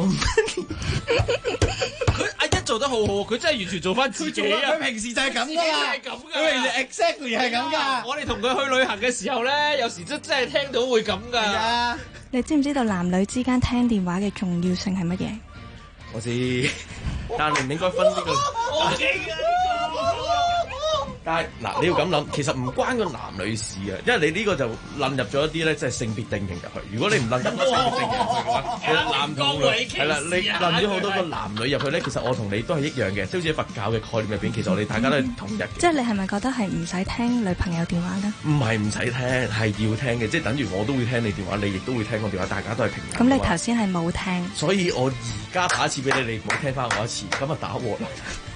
佢阿一做得好好，佢真係完全做翻自己啊！ 佢平時就係咁㗎，佢平時 exactly 係咁㗎。 我哋同佢去旅行嘅時候咧，有時真係聽到會咁㗎。 你知唔知道男女之間聽電話嘅重要性係乜嘢？ 我知，但你唔應該分呢個。 但係嗱，你要咁諗，其實唔關個男女事啊，因為你呢個就論入咗一啲咧，即係性別定型入去。如果你唔論咁多性別定型入去嘅話，其實男同女係啦，你論咗好多個男女入去咧，其實我同你都係一樣嘅，即係好似佛教嘅概念入邊，其實我哋大家都係統一嘅。 即係你係咪覺得係唔使聽女朋友電話咧？ 唔係唔使聽，係要聽嘅，即係等於我都會聽你電話，你亦都會聽我電話，大家都係平等。 咁你頭先係冇聽， 所以我而家打一次俾你，你唔好聽翻我一次，咁啊打鑊啦。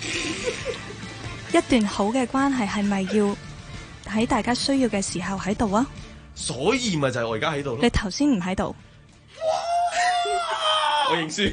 一段好嘅關係係咪要喺大家需要嘅時候喺度啊？ 所以咪就係我而家喺度咯。 你頭先唔喺度， 我認輸。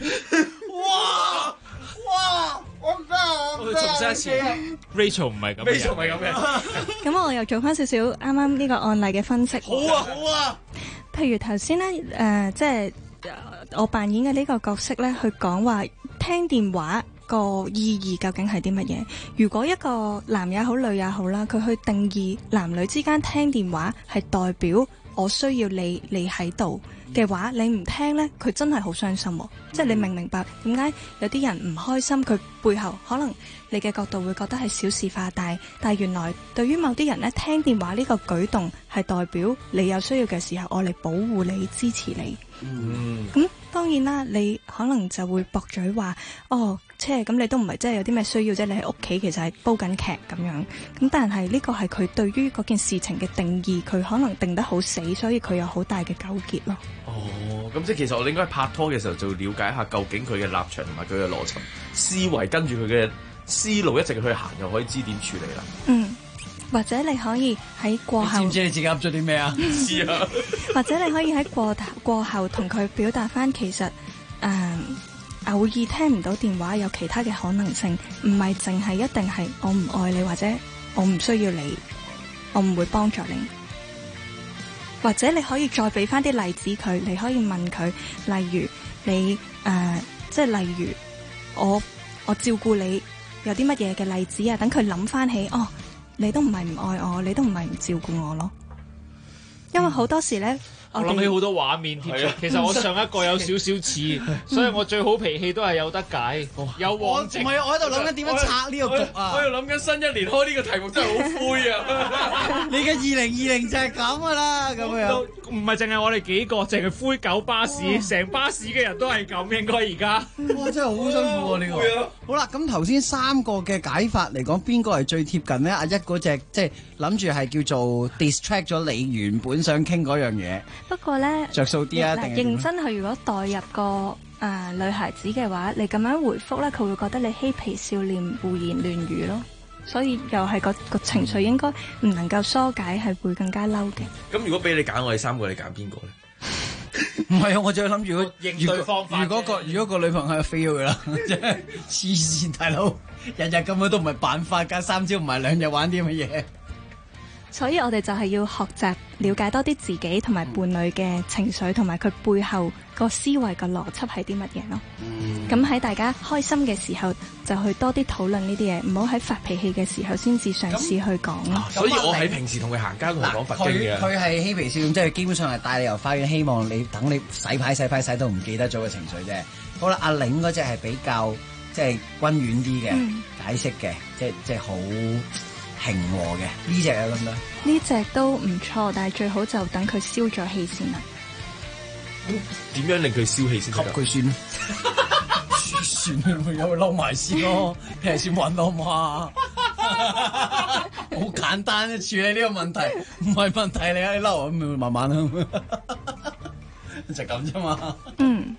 哇！我唔得啊！ 我哋重申一次 ，Rachel 唔係咁嘅。 Rachel 唔係咁嘅。 咁我又做翻少少啱啱呢個案例嘅分析。 好啊，好啊。 譬如頭先咧，即係我扮演嘅呢個角色咧，去講話聽電話個意義究竟係啲乜嘢？如果一個男也好，女也好啦，佢去定義男女之間聽電話係代表我需要你喺度嘅話，你唔聽呢，佢真係好傷心喎。即係你明唔明白點解有啲人唔開心？佢背後可能你嘅角度會覺得係小事化大，但係原來對於某啲人呢，聽電話呢個舉動係代表你有需要嘅時候，我嚟保護你、支持你。咁當然啦，你可能就會駁嘴話哦，即係咁你都唔係真係有啲咩需要啫，你喺屋企其實係煲緊劇咁樣。咁但係呢個係佢對於嗰件事情嘅定義，佢可能定得好死，所以佢有好大嘅糾結咯。 哦，咁即係其實我哋應該拍拖嘅時候就了解下究竟佢嘅立場同埋佢嘅邏輯思維，跟住佢嘅思路一直去行，又可以知點處理啦。 嗯。或者你可以喺過後， 你知唔知你自己噏咗啲咩啊？ 唔知啊。 或者你可以喺過後同佢表達翻，其實偶爾聽唔到電話有其他嘅可能性，唔係淨係一定係我唔愛你，或者我唔需要你，我唔會幫助你。或者你可以再俾翻啲例子佢，你可以問佢，例如你即係例如我照顧你有啲乜嘢嘅例子啊，等佢諗翻起哦。你都唔係唔愛我，你都唔係唔照顧我咯。因為好多時咧， 我諗起好多畫面添。其實我上一個有少少似，所以我最好脾氣都係有得解。有王靜， 唔係我喺度諗緊點樣拆呢個局啊！ 我喺度諗緊新一年開呢個題目真係好灰啊！ 你嘅2020就係咁噶啦，咁樣唔係淨係我哋幾個，淨係灰狗巴士，成巴士嘅人都係咁，應該而家。 哇！真係好辛苦啊呢個。好啦，咁頭先3個嘅解法嚟講，邊個係最貼近咧？阿一嗰隻即係諗住係叫做 distract 咗你原本想傾嗰樣嘢。 不過咧， 着數啲啊！ 認真去，如果代入個女孩子嘅話，你咁樣回覆咧，佢會覺得你嬉皮笑臉、胡言亂語咯。所以又係個情緒應該唔能夠疏解，係會更加嬲嘅。 咁如果俾你揀，我哋3個，你揀邊個咧？ 唔係啊！我就諗住應對方法。 如果個女朋友係 fail 㗎啦，真係黐線大佬，日日咁樣都唔係辦法㗎，3朝唔係2日玩啲乜嘢。 所以我哋就係要學習了解多啲自己同埋伴侶嘅情緒，同埋佢背後個思維個邏輯係啲乜嘢咯。咁喺大家開心嘅時候，就去多啲討論呢啲嘢，唔好喺發脾氣嘅時候先至嘗試去講咯。 所以我喺平時同佢行街，同佢講佛經嘅。 佢係嬉皮笑臉，即係基本上係帶你遊花園，希望你等你洗牌洗到唔記得咗嘅情緒啫。好啦，阿玲嗰隻係比較即係溫婉啲嘅解釋嘅，即係好平和嘅。呢隻啊咁樣， 呢隻都唔錯，但係最好就等佢消咗氣先啦。 點樣令佢消氣先？ 吸佢算，算佢有嬲埋先咯，聽日先揾我嘛。好簡單嘅處理呢個問題，唔係問題嚟啊！你嬲咁慢慢啦，就咁啫嘛。嗯。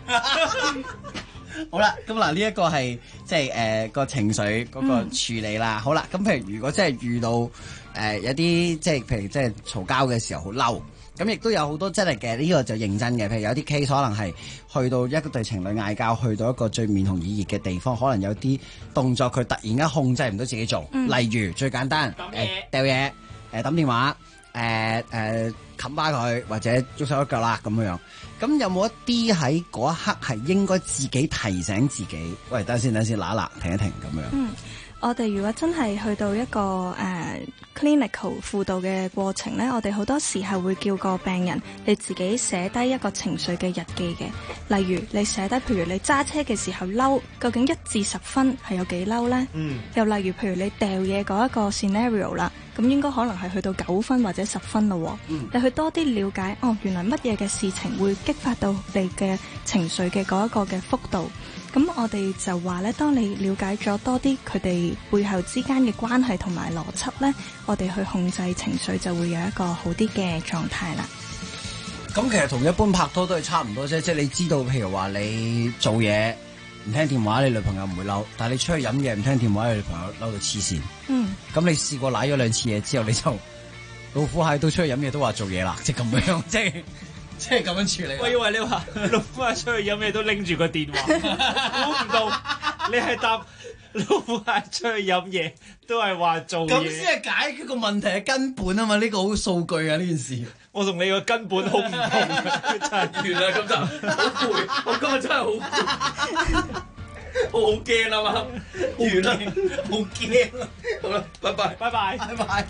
好啦，咁嗱呢一個係即係個情緒嗰個處理啦。好啦，咁譬如如果真係遇到有啲即係譬如即係嘈交嘅時候好嬲，咁亦都有好多真係嘅呢個就認真嘅。譬如有啲 case 可能係去到一個對情侶嗌交，去到一個最面紅耳熱嘅地方，可能有啲動作佢突然間控制唔到自己做，例如最簡單掉嘢、抌電話、冚巴佢或者捉手一腳啦咁樣。咁有冇一啲喺嗰一刻係應該自己提醒自己？喂，等先，嗱，停一停咁樣。 我哋如果真係去到一個clinical 輔導嘅過程呢，我哋好多時候會叫個病人你自己寫低一個情緒嘅日記嘅。例如你寫低，譬如你揸車嘅時候嬲，究竟1至10分係有幾嬲呢？又例如譬如你掉嘢嗰一個 scenario 啦，咁應該可能係去到9分或者10分咯。你去多啲了解，原來乜嘢嘅事情會激發到你嘅情緒嘅嗰一個嘅幅度。咁我哋就話咧，當你了解咗多啲佢哋背後之間嘅關係同埋邏輯咧，我哋去控制情緒就會有一個好啲嘅狀態啦。 咁其實同一般拍拖都係差唔多啫，即係你知道，譬如話你做嘢唔聽電話，你女朋友唔會嬲；但係你出去飲嘢唔聽電話，你女朋友嬲到黐線。咁你試過舐咗2次嘢之後，你就老虎蟹都出去飲嘢都話做嘢啦，即係咁樣，即係咁樣處理。 我以為你話老虎蟹出去飲嘢都拎住個電話，估唔到你係答老虎蟹出去飲嘢都係話做嘢。 咁先係解決個問題嘅根本啊嘛！呢個好數據啊，呢件事。 我同你個根本好唔同嘅，真係完啦，咁就好攰。我今日真係好攰，我好驚啊嘛！完啦，好驚啊！好啦，拜拜， 拜拜， 拜拜。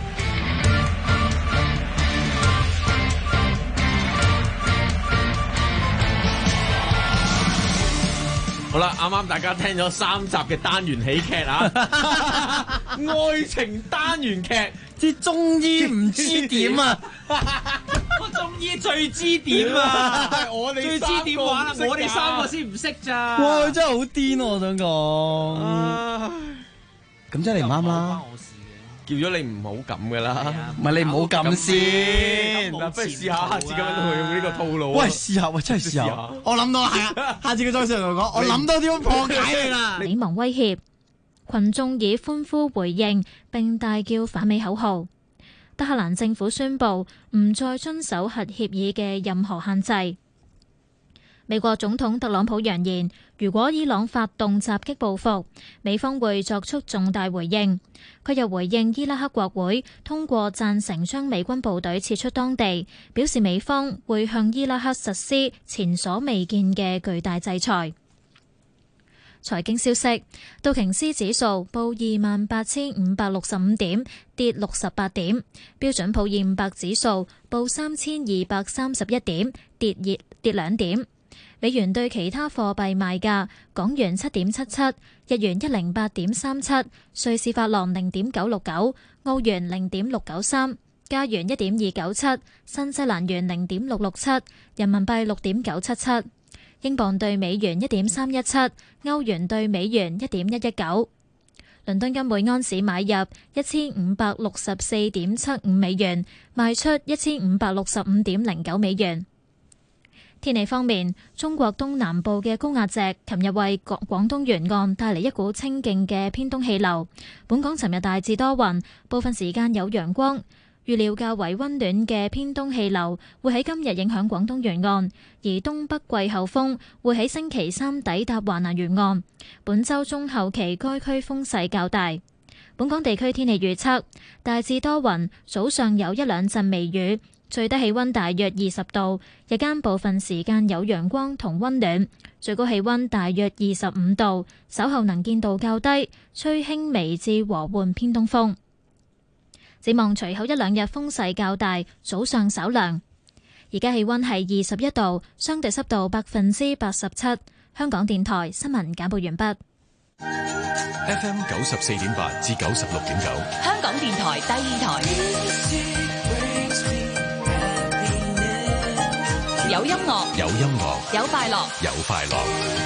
好啦，啱啱大家聽咗3集嘅單元喜劇啊，愛情單元劇， 啲中醫唔知點啊， 我中醫最知點啊， 我哋最知點玩啊，我哋3個先唔識咋。 哇，真係好癲我想講。咁真係唔啱啦。 叫咗你唔好咁噶啦， 唔係你唔好咁先， 不如試下次咁樣同佢用呢個套路。 喂，試下，喂，真係試下。我諗到係啊，下次嘅莊先生同我講，我諗到點樣破解你啦。 死亡威脅，群眾以歡呼回應並大叫反美口號。德黑蘭政府宣布唔再遵守核協議嘅任何限制。美國總統特朗普揚言，如果伊朗發動襲擊報復，美方會作出重大回應。佢又回應伊拉克國會通過贊成將美軍部隊撤出當地，表示美方會向伊拉克實施前所未見嘅巨大制裁。財經消息，道瓊斯指數報28,565點，跌68點；標準普爾500指數報3,231點，跌2點。美元對其他貨幣賣價：港元7.77，日元108.37，瑞士法郎0.969，澳元0.693，加元1.297，新西蘭元0.667，人民幣6.977，英鎊對美元1.317，歐元對美元1.119。倫敦金每安士買入1564.75美元，賣出1565.09美元。天氣方面，中國東南部嘅高壓脊琴日為廣東沿岸帶嚟一股清勁嘅偏東氣流。本港尋日大致多雲，部分時間有陽光。預料較為溫暖嘅偏東氣流會喺今日影響廣東沿岸，而東北季候風會喺星期三抵達華南沿岸。本週中後期該區風勢較大。本港地區天氣預測，大致多雲，早上有1兩陣微雨。最低氣溫大約20度，日間部分時間有陽光同溫暖，最高氣溫大約25度，稍後能見度較低，吹輕微至和緩偏東風。展望隨後1兩日風勢較大，早上稍涼。而家氣溫係21度，相對濕度87%。香港電台新聞簡報完畢。 FM 94.8至96.9， 香港電台第2台。有音樂， 有音樂， 有快樂， 有快樂。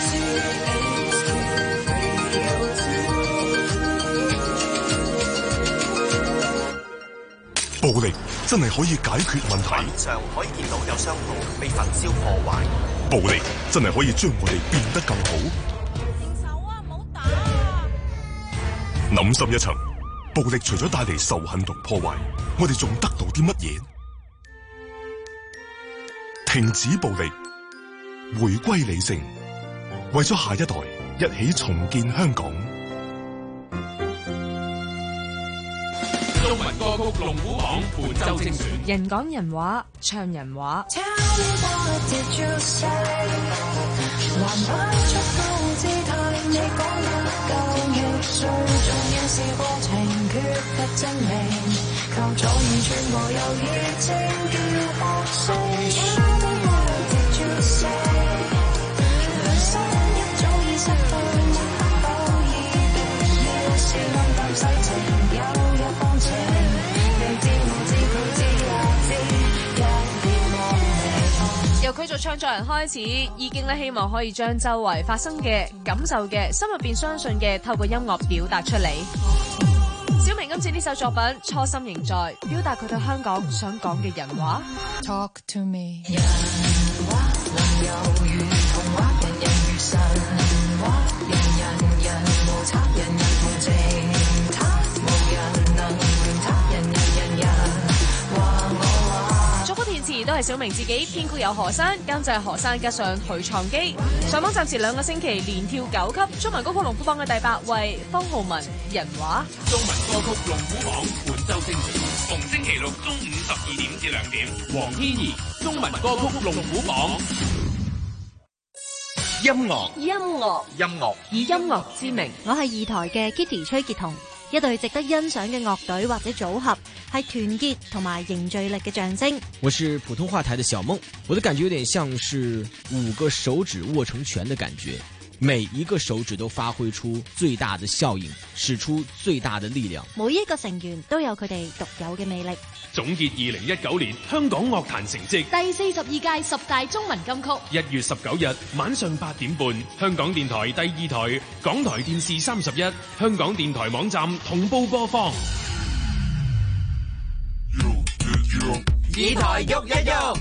暴力真係可以解決問題。 上可以見到有商鋪被焚燒破壞。 暴力真係可以將我哋變得更好。 停手啊！唔好打啊！ 諗深一層，暴力除咗帶嚟仇恨同破壞，我哋仲得到啲乜嘢？停止暴力，回歸理性，為咗下一代，一起重建香港。 中文歌曲龍虎榜本周精選， 人講人話，唱人話。 是過程，缺乏證明，靠左耳穿過右耳睛，叫我睡。良心一早已失去，不可以定，要是暗淡世情，有日放晴，你知我知佢知也知，一點愛你。 由佢做唱作人開始，已經希望可以將周圍發生嘅、感受嘅、心入邊相信嘅，透過音樂表達出嚟。小明今次呢首作品初心仍在，表達佢對香港想講嘅人話。 Talk to me。人話能猶如童話，人人如神話，人無他，人人同情他，無人能令他，人話我話。 作曲填詞都係小明自己，編曲有何山，監製何山加上許創基。上網暫時2個星期連跳9級，中文歌曲龍虎榜嘅第8位，方浩文人話。 中文歌曲龍虎榜本周星期，逢星期六中午12點至2點，黃天怡中文歌曲龍虎榜。 音樂以音樂之名。 我係2台嘅 Kitty 崔潔彤。一隊值得欣賞嘅樂隊或者組合，係團結同埋凝聚力嘅象徵。 我是普通話台的小夢，我的感覺有點像是5個手指握成拳的感覺，每一個手指都發揮出最大的效應，使出最大的力量。 每一個成員都有佢哋獨有嘅魅力。 總結2019年香港樂壇成績， 第42屆10大中文金曲 1月19日晚上8點半，香港電台第2台、港台電視31、香港電台網站同步播放。 2台喐一喐。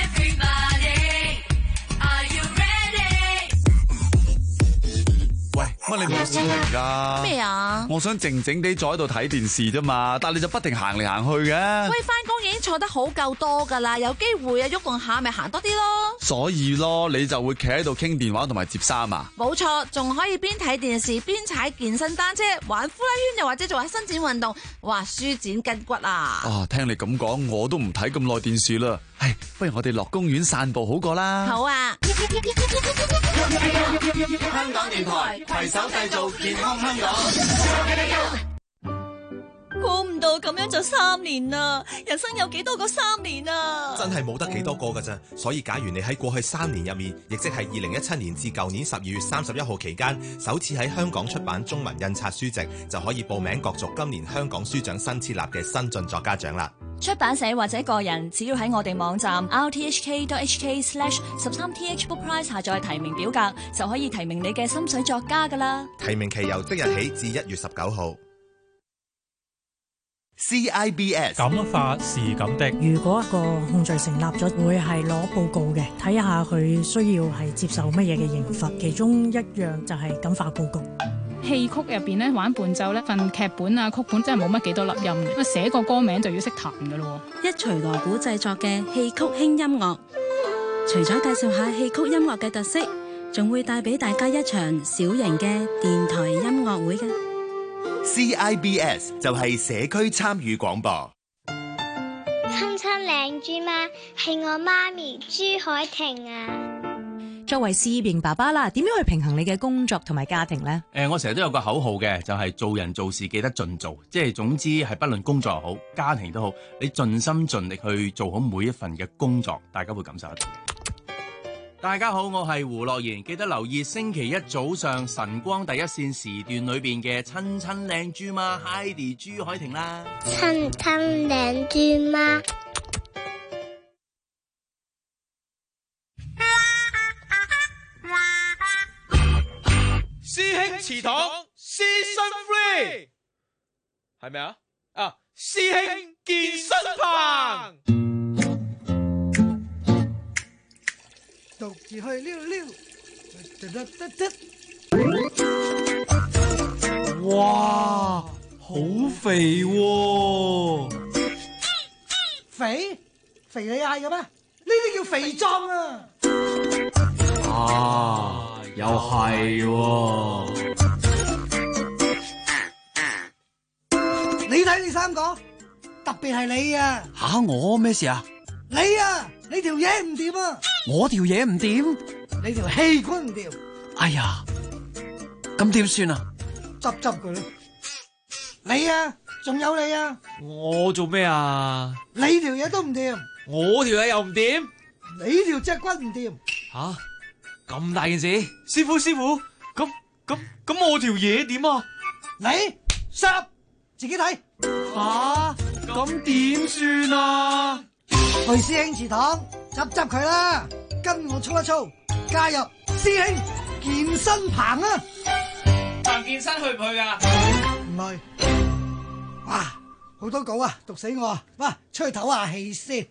喂，乜你冇事嚟㗎？ 咩啊？ 我想靜靜地坐喺度睇電視啫嘛，但係你就不停行嚟行去嘅。 喂，返工已經坐得好夠多㗎啦，有機會啊喐動下咪行多啲咯。 所以咯，你就會企喺度傾電話同埋接衫啊？ 冇錯，仲可以邊睇電視邊踩健身單車，玩呼啦圈，又或者做下伸展運動，哇，舒展筋骨啊！ 啊，聽你咁講，我都唔睇咁耐電視啦。唉，不如我哋落公園散步好過啦。 好啊！ 香港電台攜手製造健康香港。 估唔到咁樣就3年啦，人生有幾多個3年啊？ 真係冇得幾多個㗎咋，所以假如你喺過去3年入面，亦即係2017年至舊年12月31號期間，首次喺香港出版中文印刷書籍，就可以報名角逐今年香港書獎新設立嘅新晉作家獎啦。 出版社或者個人，只要喺我哋網站 rthk.hk/13th Book Prize 下載提名表格，就可以提名你嘅心水作家㗎啦。 提名期由即日起至1月19號。 CIBS 感化是咁的。 如果一個控罪成立咗，會係攞報告嘅，睇下佢需要係接受乜嘢嘅刑罰，其中一樣就係感化報告。 戲曲入邊咧玩伴奏咧，份劇本啊曲本真係冇乜幾多粒音嘅，寫個歌名就要識彈㗎咯。 一錘鑼鼓製作嘅戲曲輕音樂，除咗介紹下戲曲音樂嘅特色，仲會帶俾大家一場小型嘅電台音樂會嘅。 CIBS 就係社區參與廣播。 親親靚豬媽係我媽咪朱海婷啊！ 作為事業型爸爸啦，點樣去平衡你嘅工作同埋家庭呢？ 我成日都有個口號嘅，就係做人做事記得盡做，即係總之係不論工作又好，家庭都好，你盡心盡力去做好每一份嘅工作，大家會感受得到嘅。大家好，我係胡樂賢，記得留意星期一早上晨光第一線時段裏邊嘅親親靚豬媽 Heidi 朱海婷啦。 親親靚豬媽。 師兄祠堂 Season 3係咪啊？啊，師兄健身棚。 獨自去溜溜， 哇，好肥喎！ 肥你嗌嘅咩？呢啲叫肥壯啊！ 啊，又係喎！ 你睇你3個，特別係你啊！ 吓，我咩事啊？ 你啊，你條嘢唔掂啊！ 我條嘢唔掂， 你條氣管唔掂。 哎呀，咁點算啊？ 執佢啦！ 你啊，仲有你啊， 我做咩啊？ 你條嘢都唔掂， 我條嘢又唔掂， 你條脊骨唔掂。 吓咁大件事，師傅，咁我條嘢點啊？ 你濕自己睇。 吓咁點算啊？ 去師兄祠堂執佢啦，跟我操一操，加入師兄健身棚啊！ 彭健身去唔去噶？ 唔去。哇，好多稿啊，讀死我啊！哇，出去唞下氣先。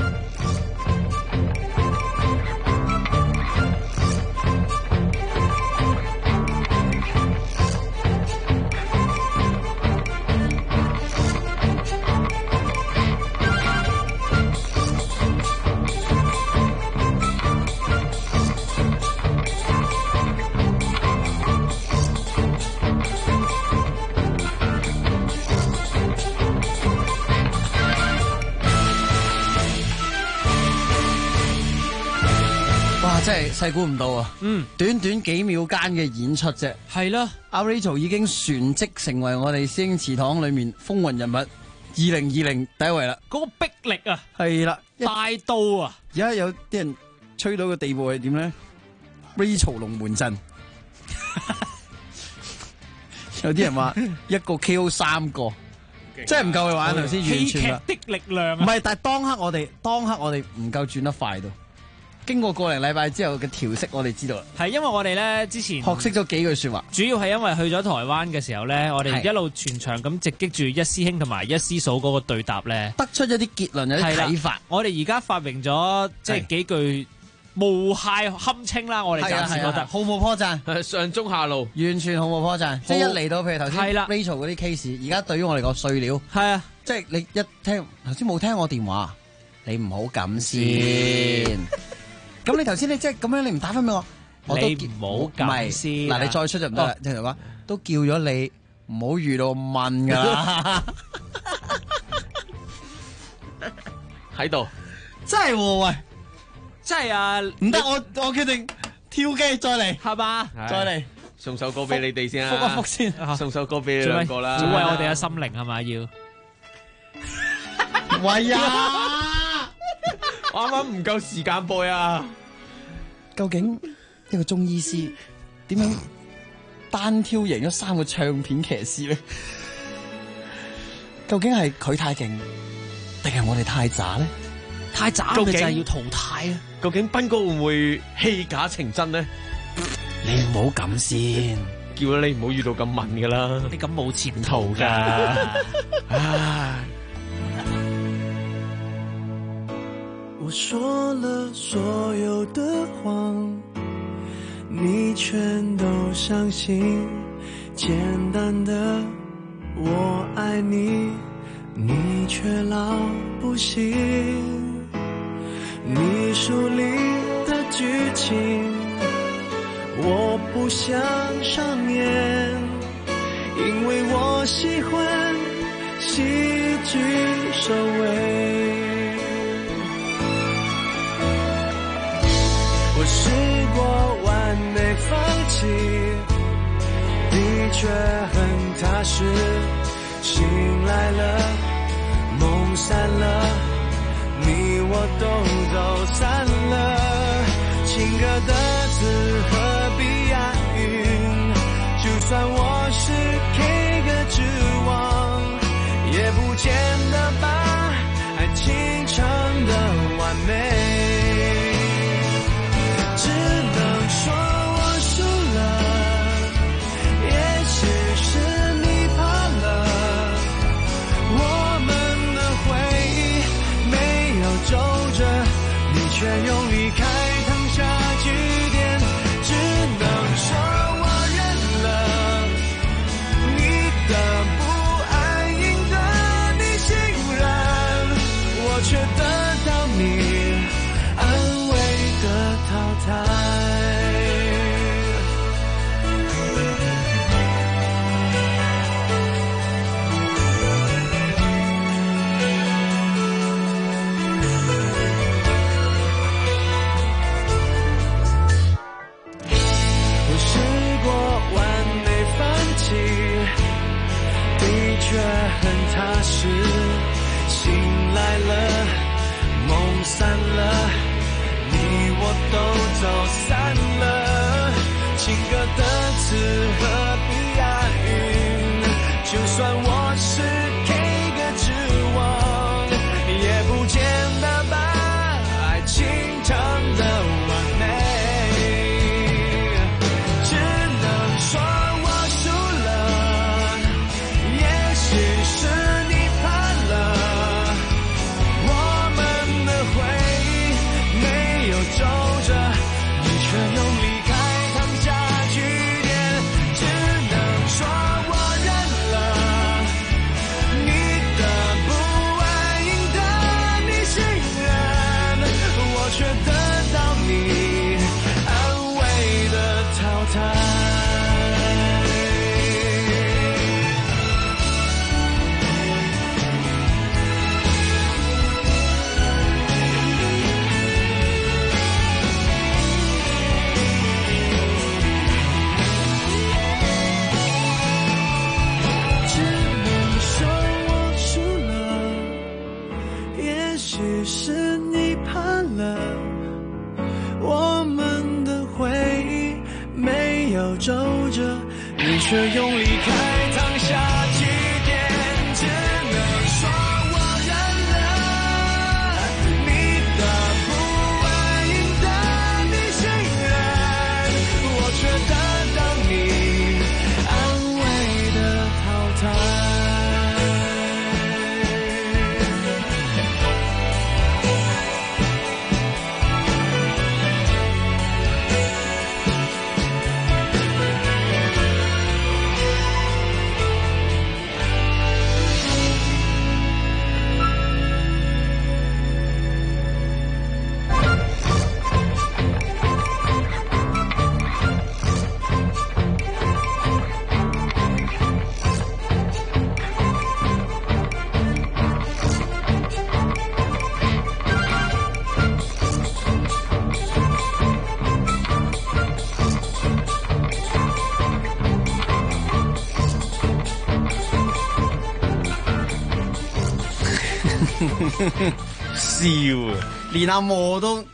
真係細估唔到啊！短短幾秒間嘅演出啫， 係啦， 阿 Rachel 已經旋即成為我哋師兄祠堂裏面風雲人物2020第一位啦。 嗰個逼力啊， 係啦， 大刀啊！ 而家有啲人吹到嘅地步係點咧 ？Rachel 龍門陣，有啲人話一個 KO 3個，真係唔夠佢玩頭先，完全戲劇的力量啊！ 唔係，但係當刻我哋唔夠轉得快到。經過個零禮拜之後嘅調適，我哋知道啦。 係因為我哋咧之前學識咗幾句說話， 主要係因為去咗台灣嘅時候咧，我哋一路全場咁直擊住一師兄同埋一師嫂嗰個對答咧， 得出一啲結論，有啲啟發。 我哋而家發明咗即係幾句無懈堪稱啦，我哋暫時覺得毫無破綻， 上中下路完全毫無破綻。即係一嚟到譬如頭先 Rachel 嗰啲 case， 而家對於我嚟講碎料。 係啊， 即係你一聽頭先冇聽我電話，你唔好咁先。咁你頭先你即係咁樣，你唔打分俾我， 你唔好咁先。 嗱，你再出就唔得啦。聽人講都叫咗你唔好遇到問噶啦， 喺度真係喎喂， 真係啊！ 唔得，我決定跳機再嚟， 係嘛？ 再嚟送首歌俾你哋先啦， 復一復先， 送首歌俾你兩個啦， 為我哋嘅心靈係咪要？ 喂呀！ 我啱啱唔夠時間播啊！ 究竟一個中醫師點樣單挑贏咗3個唱片騎師咧？究竟係佢太勁，定係我哋太渣咧？ 太渣嘅就係要淘汰啊！ 究竟斌哥會唔會戲假情真咧？ 你唔好咁先， 叫咗你唔好遇到咁問噶啦， 你咁冇前途噶！ 唉。 我說了所有的謊，你全都相信。簡單的我愛你，你卻老不信。你書裏的劇情，我不想上演，因為我喜歡戲劇收尾。我試過完美放棄，的確很踏實，醒來了，夢散了，你我都走散了，情歌的字何必押韻，就算我是 K 歌之王，也不見得把愛情唱得完美。卻用離開燙下句點，只能說我認了，你的不安贏得你信任。 卻很踏實，醒來了，夢散了，你我都走散了，情歌的詞何必押韻，就算我是 K 歌之王，也不見得把愛情唱得完美，只能說我輸了，也許是你怕了，我們的回憶沒有皺着，你卻用離開燙下句點，只能說我認了，你的不安贏得你信任，我卻得到你安慰的淘汰。只能說我輸了，也許是你怕了，我們的回憶沒有皺着，你卻用離開燙下句點，只能說我認了，你的不安贏得你信任，我卻得到你安慰的淘汰。 笑啊！連阿莫都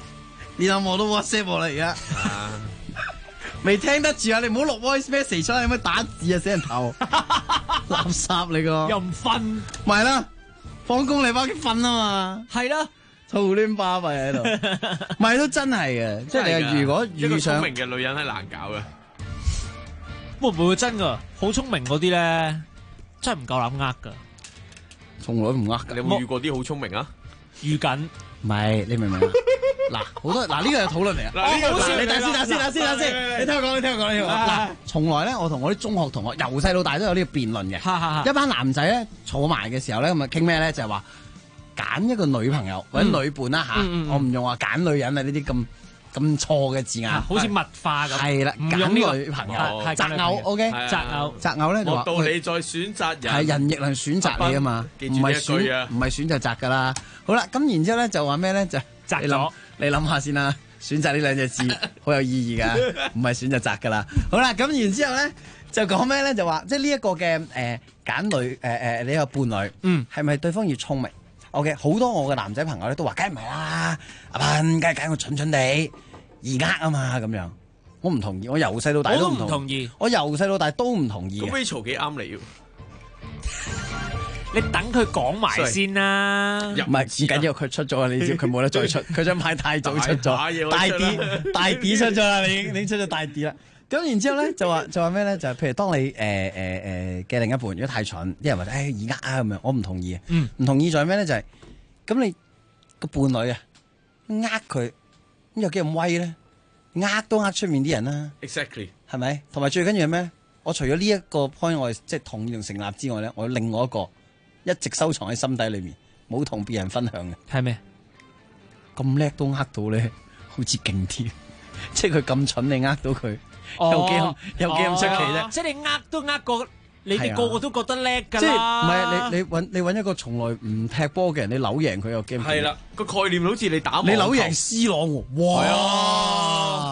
WhatsApp 我啦而家，未聽得住啊！你唔好錄 voice message 出嚟，有咩打字啊？死人頭，垃圾你個， 又唔瞓， 咪啦，放工你翻屋企瞓啊嘛， 係啦， 嘈亂巴閉喺度，咪都真係嘅，即係你如果一個遇上聰明嘅女人係難搞嘅。 會唔會真噶？好聰明嗰啲咧，真係唔夠膽呃噶。 從來唔呃㗎。 你有冇遇過啲好聰明啊？ 遇緊， 唔係你明唔明啊？嗱，好多嗱呢個有討論嚟啊！嗱，你等先，你聽我講。嗱，從來咧，我同我啲中學同學由細到大都有呢個辯論嘅。一班男仔咧坐埋嘅時候咧，咁啊傾咩咧？就係話揀一個女朋友或者女伴啦嚇，我唔用話揀女人啊呢啲咁錯嘅字眼， 好似物化咁。 係啦，揀女朋友，擇偶 OK，擇偶咧就話到你再選擇人， 係人亦能選擇你啊嘛，唔係選就擇噶啦。好啦，咁然之後咧就話咩咧就擇咗， 你諗下先啦。選擇呢兩隻字好有意義噶，唔係選就擇噶啦。好啦，咁然之後咧就講咩咧就話即係呢一個嘅揀女你個伴侶，係咪對方要聰明？OK， 好多我嘅男仔朋友咧都話，梗係唔係啦，阿斌梗係揀個蠢蠢地易呃啊嘛咁樣，我唔同意，我由細到大都唔同意，我由細到大都唔同意。 咁 Rachel 幾啱你喎？ 你等佢講埋先啦， 唔係唔緊要，佢出咗啦，你知佢冇得再出，佢張牌太早出咗，大 D 出咗啦，你出咗大 D 啦。咁然之後咧就話咩咧？就係譬如當你嘅另一半如果太蠢，啲人話易呃啊咁樣，我唔同意啊。唔同意在咩咧？就係咁你個伴侶啊呃佢，咁有幾咁威咧？呃都呃出面啲人啦。 Exactly， 係咪？同埋最緊要係咩？我除咗呢一個 point 我即係同意同成立之外咧，我有另外一個一直收藏喺心底裏面，冇同別人分享嘅。 係咩？ 咁叻都呃到咧，好似勁啲。即係佢咁蠢，你呃到佢，有幾咁出奇啫？ 即係你呃都呃過，你哋個個都覺得叻㗎啦。 即係唔係你揾一個從來唔踢波嘅人，你扭贏佢又驚。 係啦，個概念好似你打網球， 你扭贏 C 朗喎，哇！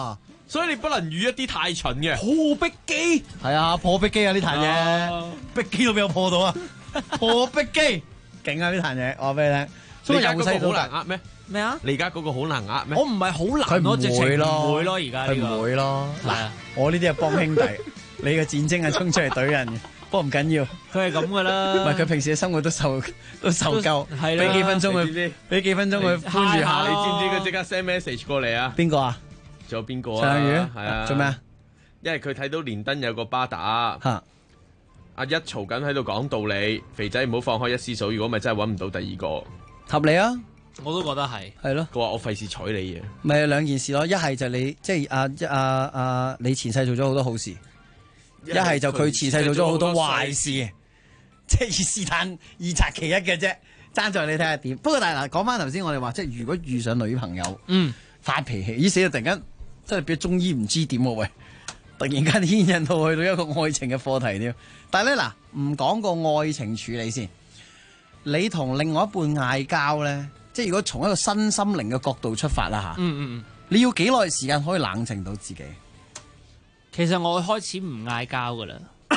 所以你不能遇一啲太蠢嘅破壁機。 係啊，破壁機啊呢壇嘢，壁機都俾我破到啊！破壁機勁啊呢壇嘢，我話俾你聽。 你而家嗰個好難呃咩？ 咩啊？ 你而家嗰個好難呃咩？ 我唔係好難咯，直情唔會咯，而家呢個佢唔會咯。嗱，我呢啲係幫兄弟，你嘅戰爭係衝出嚟懟人嘅，不過唔緊要， 佢係咁噶啦。 唔係佢平時嘅生活都受夠， 係啦， 俾幾分鐘佢，俾幾分鐘佢寬裕下。 你知唔知佢即刻 send message 過嚟啊？ 邊個啊？ 仲有邊個啊？ 長宇係啊。 做咩啊？ 因為佢睇到連登有個巴打。 嚇。 阿一嘈緊喺度講道理，肥仔唔好放開一絲數，如果咪真係揾唔到第二個。 合理啊！ 我都覺得係。 係咯。 佢話我費事睬你嘅。 咪兩件事咯，一係就你即係你前世做咗好多好事，一係就佢前世做咗好多壞事，即係是但二擇其一嘅啫。爭在你睇下點。不過但係嗱，講翻頭先我哋話，即係如果遇上女朋友，發脾氣，依死就突然間真係俾中醫唔知點喎喂！突然間牽引到去到一個愛情嘅課題添。但係咧嗱，唔講個愛情處理先。你同另外一半嗌交咧，即係如果從一個身心靈嘅角度出發啦嚇，你要幾耐時間可以冷靜到自己？ 其實我開始唔嗌交噶啦，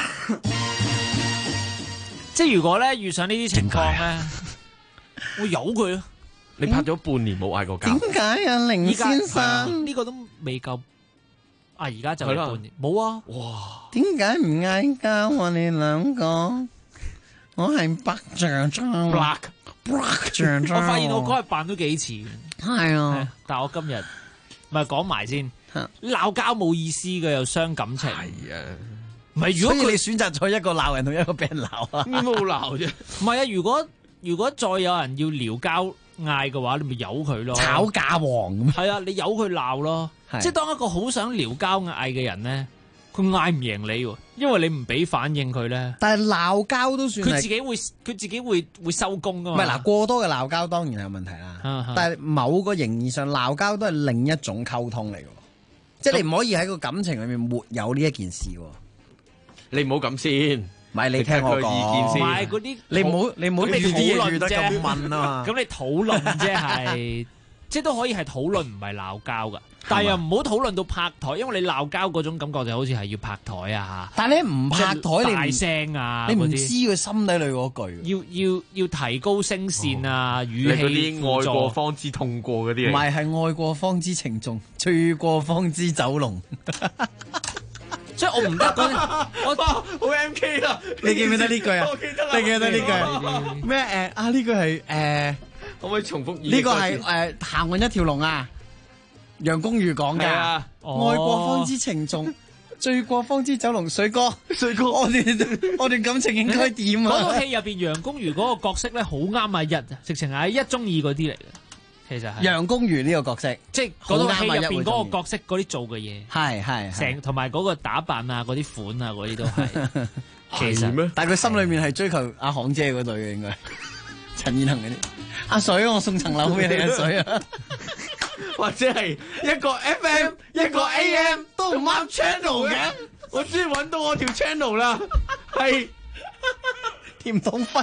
即係如果咧遇上呢啲情況咧，我由佢咯。 你拍咗半年冇嗌過交， 點解啊，凌先生？ 呢個都未夠啊！而家就係半年，冇啊！ 哇！ 點解唔嗌交？我哋兩個。我係白象裝 ，black 象裝。 我發現我嗰日扮咗幾次， 係啊， 但係我今日咪講埋先，鬧交冇意思嘅，又傷感情。 係啊， 唔係如果你選擇咗一個鬧人同一個俾人鬧啊， 點冇鬧啫？ 唔係啊，如果再有人要撩交嗌嘅話，你咪由佢咯。 炒架王咁。 係啊，你由佢鬧咯。即係當一個好想撩交嗌嘅人咧。佢嗌唔贏你喎，因為你唔俾反應佢咧。 但係鬧交都算係佢自己會收工噶嘛。 唔係嗱，過多嘅鬧交當然係有問題啦。但係某個形義上鬧交都係另一種溝通嚟嘅，即係你唔可以喺個感情裏面沒有呢一件事。 你唔好咁先， 唔係你聽我講意見先。 唔係嗰啲你唔好預啲嘢預得咁問啊。 咁你討論啫係，即係都可以係討論，唔係鬧交噶。但係又唔好討論到拍台，因為你鬧交嗰種感覺就好似係要拍台啊。 但係你唔拍台，你大聲啊， 你唔知佢心底裏嗰句。要提高聲線啊，語氣。 你嗰啲愛過方知痛過嗰啲。 唔係，係愛過方知情重，醉過方知酒濃。 所以我唔得嗰我好 MK 啦。 你記唔記得呢句啊？ 我記得啦。 你記得呢句咩？呢句係可唔可以重複？ 呢個係行運一條龍啊！楊公寓講嘅，愛過方知情重，醉過方知酒濃。水哥，我段感情應該點啊？ 嗰套戲入邊楊公寓嗰個角色咧，好啱阿一，直情係一中意嗰啲嚟嘅。其實係楊公寓呢個角色， 即係嗰套戲入邊嗰個角色嗰啲做嘅嘢， 係成同埋嗰個打扮啊，嗰啲款啊，嗰啲都係。其實咩？ 但係佢心裏面係追求阿行姐嗰對嘅，應該陳彥恒嗰啲。阿水，我送層樓俾你阿水啊！ 或者係一個 FM 一個 AM 都唔啱 channel 嘅，我終於揾到我條 channel 啦，係甜筒輝，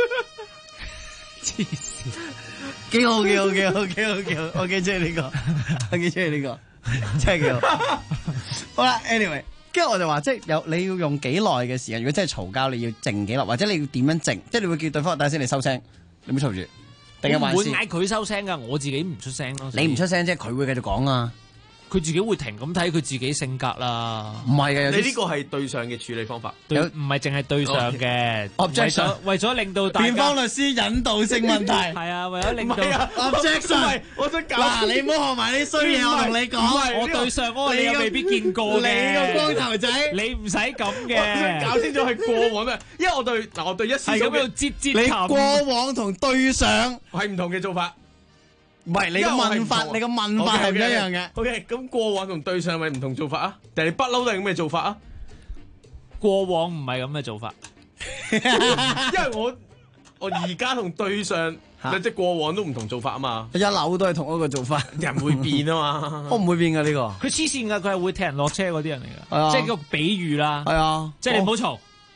黐線，幾好，我記住呢個，真係幾好。好啦 ，anyway， 跟住我就話，即係你要用幾耐嘅時間？如果真係嘈交，你要靜幾耐，或者你要點樣靜？即係你會叫對方，等下先，你收聲，你唔好嘈住。 我唔會嗌佢收聲噶，我自己唔出聲咯。 你唔出聲啫，佢會繼續講啊。 佢自己會停咁睇佢自己性格啦。 唔係啊， 你呢個係對上嘅處理方法， 唔係淨係對上嘅。為咗令到大家辯方律師引導性問題。 係啊，為咗令到 objection。 我想搞嗱，你唔好學埋啲衰嘢，我同你講。 我對上嗰個你又未必見過嘅。 你個光頭仔， 你唔使咁嘅。 我想搞清楚係過往咩？因為我對一絲係咁樣接你過往同對上係唔同嘅做法。 唔係你個問法，你個問法係唔一樣嘅。 OK， 咁過往同對上係咪唔同做法啊？定係不嬲都係咁嘅做法啊？ 過往唔係咁嘅做法， 因為我而家同對上即係過往都唔同做法啊嘛。 一樓都係同一個做法， 人會變啊嘛。 我唔會變噶呢個。 佢黐線噶，佢係會踢人落車嗰啲人嚟噶。 係啊， 即係個比喻啦。 係啊， 即係你唔好嘈。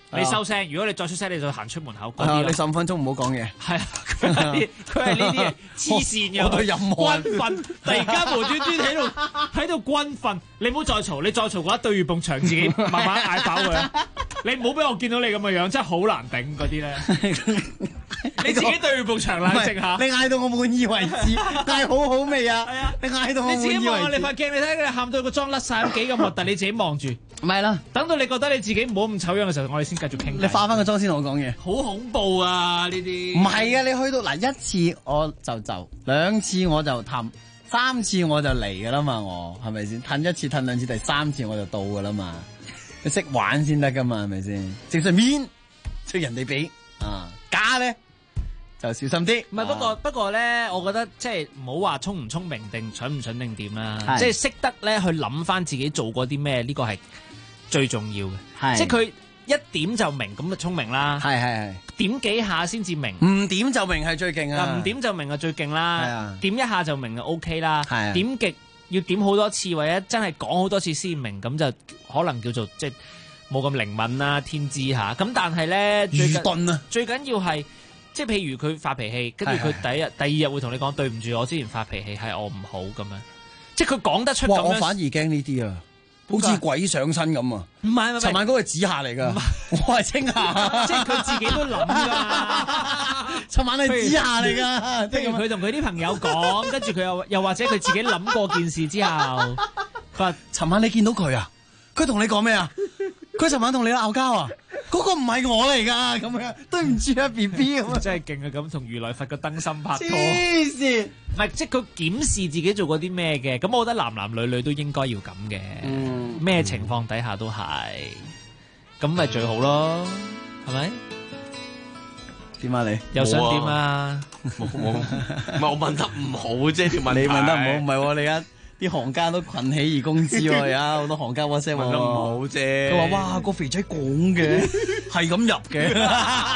你收聲，如果你再出聲，你就行出門口嗰啲咯。 你15分鐘唔好講嘢。 係啊，佢係呢啲嘢黐線嘅， 我對任何人軍訓，突然間無端端喺度軍訓，你唔好再嘈，你再嘈嘅話對住埲牆自己慢慢嗌飽佢。你唔好俾我見到你咁嘅樣，真係好難頂嗰啲咧。你自己對住埲牆冷靜下。 你嗌到我滿意為止，嗌好好味啊！係啊，你嗌到我滿意為止。 你自己望下你塊鏡，你睇佢喊到個妝甩晒，幾咁核突，你自己望住。 唔係啦， 等到你覺得你自己唔好咁醜樣嘅時候，我哋先繼續傾。 你化翻個妝先同我講嘢。 好恐怖啊！呢啲唔係啊，你去到嗱一次我就兩次我就氹，三次我就嚟噶啦嘛，我係咪先？氹一次氹兩次，第三次我就到噶啦嘛。你識玩先得噶嘛，係咪先？正上面對人哋比啊，假咧就小心啲。 唔係，不過咧，我覺得即係唔好話聰唔聰明定蠢唔蠢定點啦，即係識得咧去諗翻自己做過啲咩，呢個係最重要嘅。即係佢一點就明，咁就聰明啦。 係點幾下先至明， 唔點就明係最勁啊！ 唔點就明係最勁啦。點一下就明就 OK 啦。點極要點好多次，或者真係講好多次先明，咁就可能叫做即係冇咁靈敏啦，天資嚇。咁但係咧， 愚鈍啊！ 最緊要係即係譬如佢發脾氣，跟住佢第二日會同你講對唔住，我之前發脾氣係我唔好咁樣。即係佢講得出咁樣。 我反而驚呢啲啊！好似鬼上身咁啊！ 唔係， 尋晚嗰個指下嚟㗎，我係青霞， 即係佢自己都諗㗎。 尋晚係指下嚟㗎， 譬如佢同佢啲朋友講，跟住佢又或者佢自己諗過件事之後，佢話： 尋晚你見到佢啊？佢同你講咩啊？佢尋晚同你鬧交啊？嗰個唔係我嚟㗎，咁樣對唔住啊 B B 咁啊！真係勁啊！咁同如來佛個燈芯拍拖， 黐線！ 唔係即係佢檢視自己做過啲咩嘅，咁我覺得男男女女都應該要咁嘅，咩情況底下都係，咁咪最好咯，係咪？ 點啊你？ 又想點啊？ 冇，唔係我問得唔好啫，條問題。 你問得唔好，唔係你而家啲行家都群起而攻之喎，而家好多行家 WhatsApp 問得唔好啫。 佢話：哇，個肥仔講嘅係咁入嘅。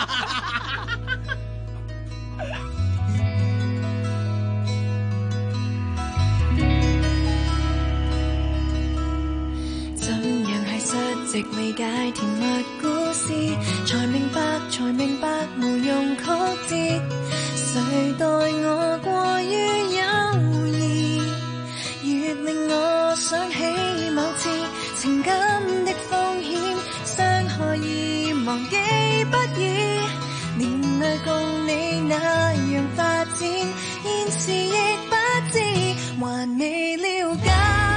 直未解甜蜜故事，才明白無用曲折。誰待我過於友誼，越令我想起某次情感的風險，傷害已忘記不易。年來共你那樣發展，現時亦不知，還未了解。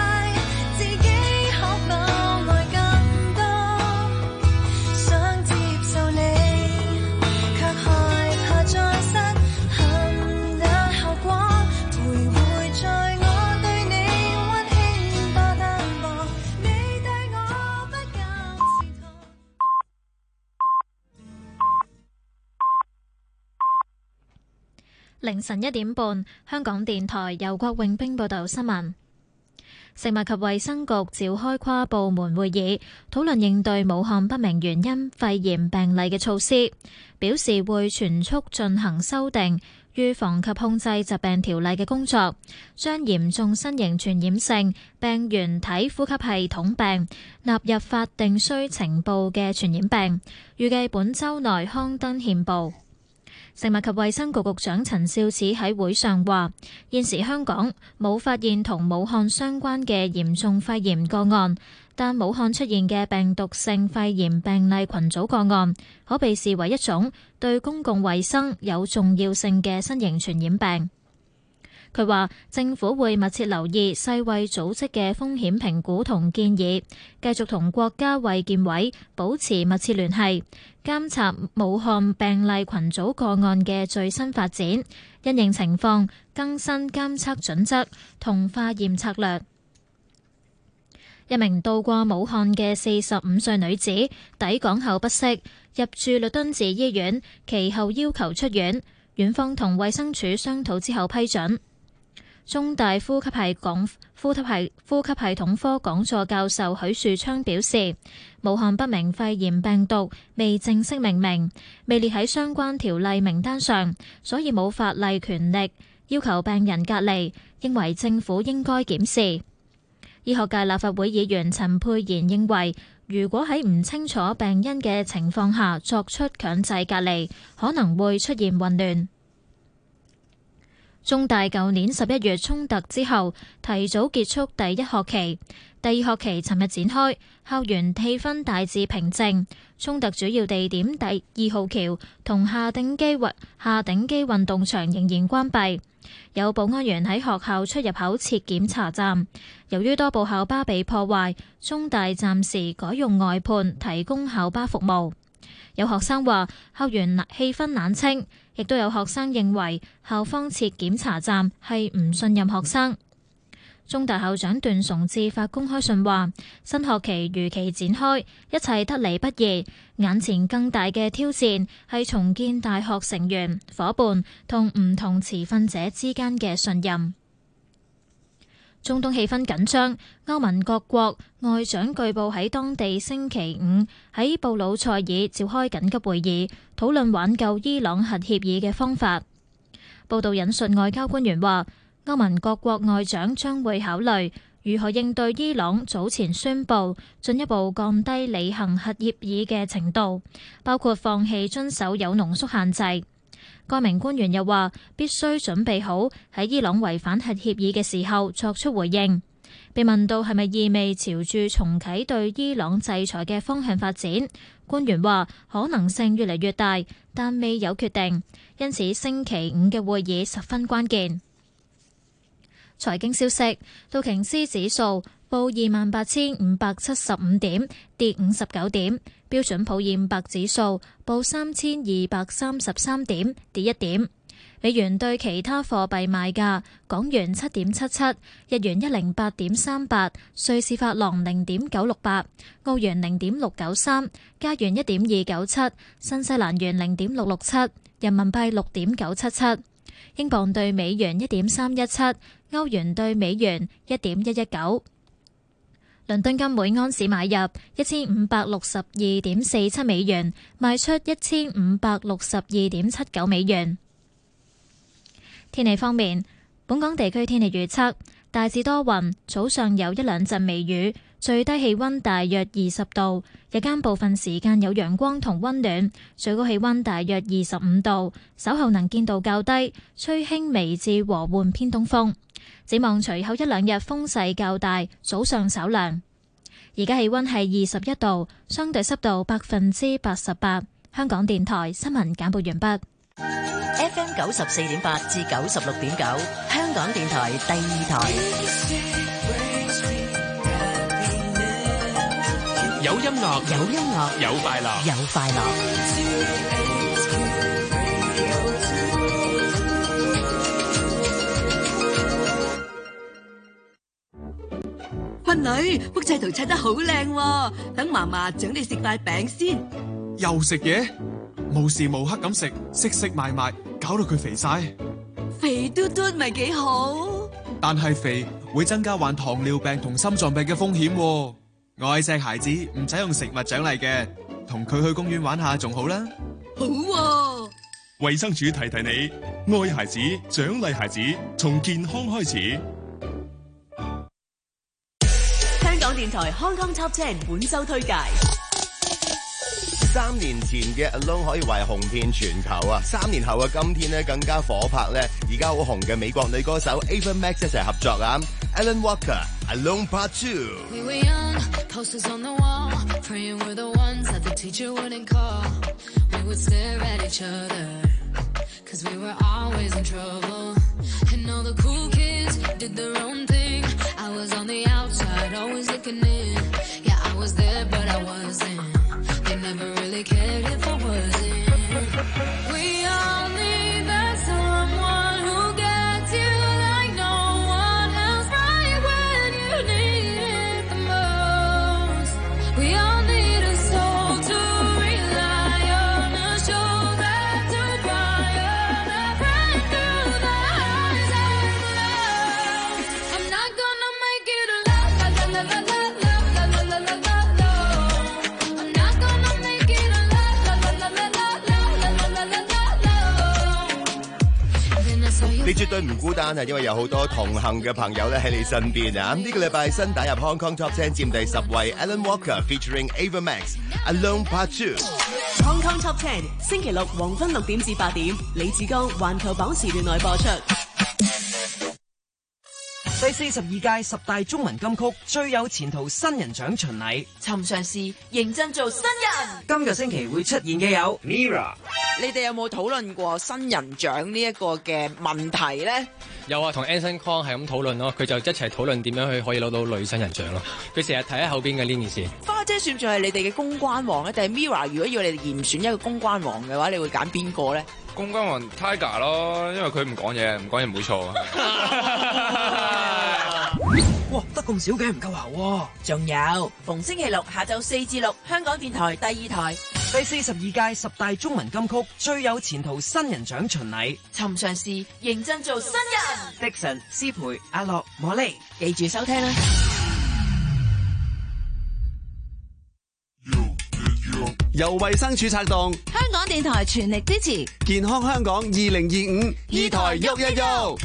凌晨1點半，香港電台由郭永兵報道新聞。食物及衛生局召開跨部門會議，討論應對武漢不明原因肺炎病例嘅措施，表示會全速進行修訂預防及控制疾病條例嘅工作，將嚴重新型傳染性病原體呼吸系統病納入法定須呈報嘅傳染病，預計本週內刊登憲報。食物及衛生局局長陳肇始喺會上話：現時香港冇發現同武漢相關嘅嚴重肺炎個案，但武漢出現嘅病毒性肺炎病例群組個案，可被視為一種對公共衛生有重要性嘅新型傳染病。佢話：政府會密切留意世衛組織嘅風險評估同建議，繼續同國家衛健委保持密切聯繫，監察武漢病例群組個案嘅最新發展，因應情況更新監測準則同化驗策略。一名到過武漢嘅45歲女子抵港後不適，入住律敦治醫院，其後要求出院，院方同衛生署商討之後批准。中大呼吸系統科講座教授許樹昌表示，武漢不明肺炎病毒未正式命名，未列喺相關條例名單上，所以冇法例權力要求病人隔離，認為政府應該檢視。醫學界立法會議員陳沛然認為， 如果喺唔清楚病因嘅情況下作出強制隔離，可能會出現混亂。中大舊年11月衝突之後，提早結束第一學期，第二學期尋日展開，校園氣氛大致平靜。衝突主要地點第2號橋同夏鼎基運動場仍然關閉，有保安員喺學校出入口設檢查站。由於多部校巴被破壞，中大暫時改用外判提供校巴服務。有學生話校園氣氛冷清，亦都有學生認為校方設檢查站係唔信任學生。中大校長段崇智發公開信話：新學期如期展開，一切得嚟不易，眼前更大嘅挑戰係重建大學成員、伙伴同唔同持份者之間嘅信任。中東氣氛緊張，歐盟各國外長據報喺當地星期五喺布魯塞爾召開緊急會議，討論挽救伊朗核協議嘅方法。報道引述外交官員話，歐盟各國外長將會考慮如何應對伊朗早前宣布進一步降低履行核協議嘅程度，包括放棄遵守鈾濃縮限制。該名官員又話，必須準備好喺伊朗違反核協議嘅時候作出回應。被問到係咪意味朝住重啟對伊朗制裁嘅方向發展，官員話可能性越嚟越大，但未有決定，因此星期五嘅會議十分關鍵。財經消息，道瓊斯指數報28,575點，跌59點；標準普爾500指數報3,233點，跌1點。美元對其他貨幣賣價：港元7.77，日元108.38，瑞士法郎0.968，澳元0.693，加元1.297，新西蘭元0.667，人民幣6.977。英鎊對美元1.317，歐元對美元1.119。倫敦金每安士買入1562.47美元，賣出1562.79美元。天氣方面，本港地區天氣預測大致多雲，早上有一兩陣微雨，最低氣溫大約20度，日間部分時間有陽光同溫暖，最高氣溫大約25度，稍後能見度較低，吹輕微至和緩偏東風。展望隨後一兩日風勢較大，早上稍涼。而家氣溫係21度，相對濕度88%。香港電台新聞簡報完畢。 FM 94.8至96.9，香港電台第二台。 有音樂， 有音樂， 有快樂， 有快樂。 君女，幅砌圖砌得好靚喎，等嫲嫲獎你食塊餅先。 又食嘢？無時無刻咁食，食埋埋，搞到佢肥晒。 肥嘟嘟咪幾好？ 但係肥會增加患糖尿病同心臟病嘅風險。愛錫孩子唔使用食物獎勵嘅，同佢去公園玩下仲好啦。 好喎。 衛生署提你，愛孩子，獎勵孩子，從健康開始。 香港電台康康 Top 10本周推介。 3年前嘅 Alone 可以話係紅遍全球啊！3年後嘅今天呢，更加火拍呢，而家好紅嘅美國女歌手 Ava Max 一齊合作啊 ！Alan Walker Alone Part 2。We were young, posters on the wall, praying we're the ones that the teacher wouldn't call. We would stare at each other, 'cause we were always in trouble. And all the cool kids did their own thing. I was on the outside, always looking in. Yeah, I was there, but I wasn't.They never really cared if I wasn't. We all need that someone who gets you like no one else, right when you need it the most. We all need a soul to rely on, a shoulder to cry on, a friend through the highs and lows. I'm not gonna make it alone, la la la la la la la la la la.I'm not gonna make it alone, la la la la la la la la la la. 絕對唔孤單啊，因為有好多同行嘅朋友咧喺你身邊啊。呢個禮拜新打入 Hong Kong Top 10佔第10位 Alan Walker featuring Ava Max，Alone Part 2。 Hong Kong Top 10星期六黃昏6點至8點，李志剛環球榜時段內播出。 第42屆10大中文金曲最有前途新人獎巡禮， 尋常事認真做新人。 今個星期會出現嘅有 Mira。 你哋有冇討論過新人獎呢一個嘅問題呢？ 有啊，同 Anson Kong 係咁討論咯，佢就一齊討論點樣去可以攞到女新人獎咯。佢成日睇喺後邊嘅呢件事。 花姐算唔算係你哋嘅公關王咧？定係 Mira？如果要你哋嚴選一個公關王嘅話，你會揀邊個咧？ 公關王 Tiger 咯，因為佢唔講嘢，唔講嘢唔會錯啊。 哇，得咁少嘅唔夠喉喎。 仲有逢星期六下晝4至6，香港電台第2台第42屆10大中文金曲最有前途新人獎巡禮， 尋常事認真做新人。 Dixon、施培、阿樂、莫莉， 記住收聽啦。 由衛生署策動， 香港電台全力支持健康香港2025，二台喐一喐。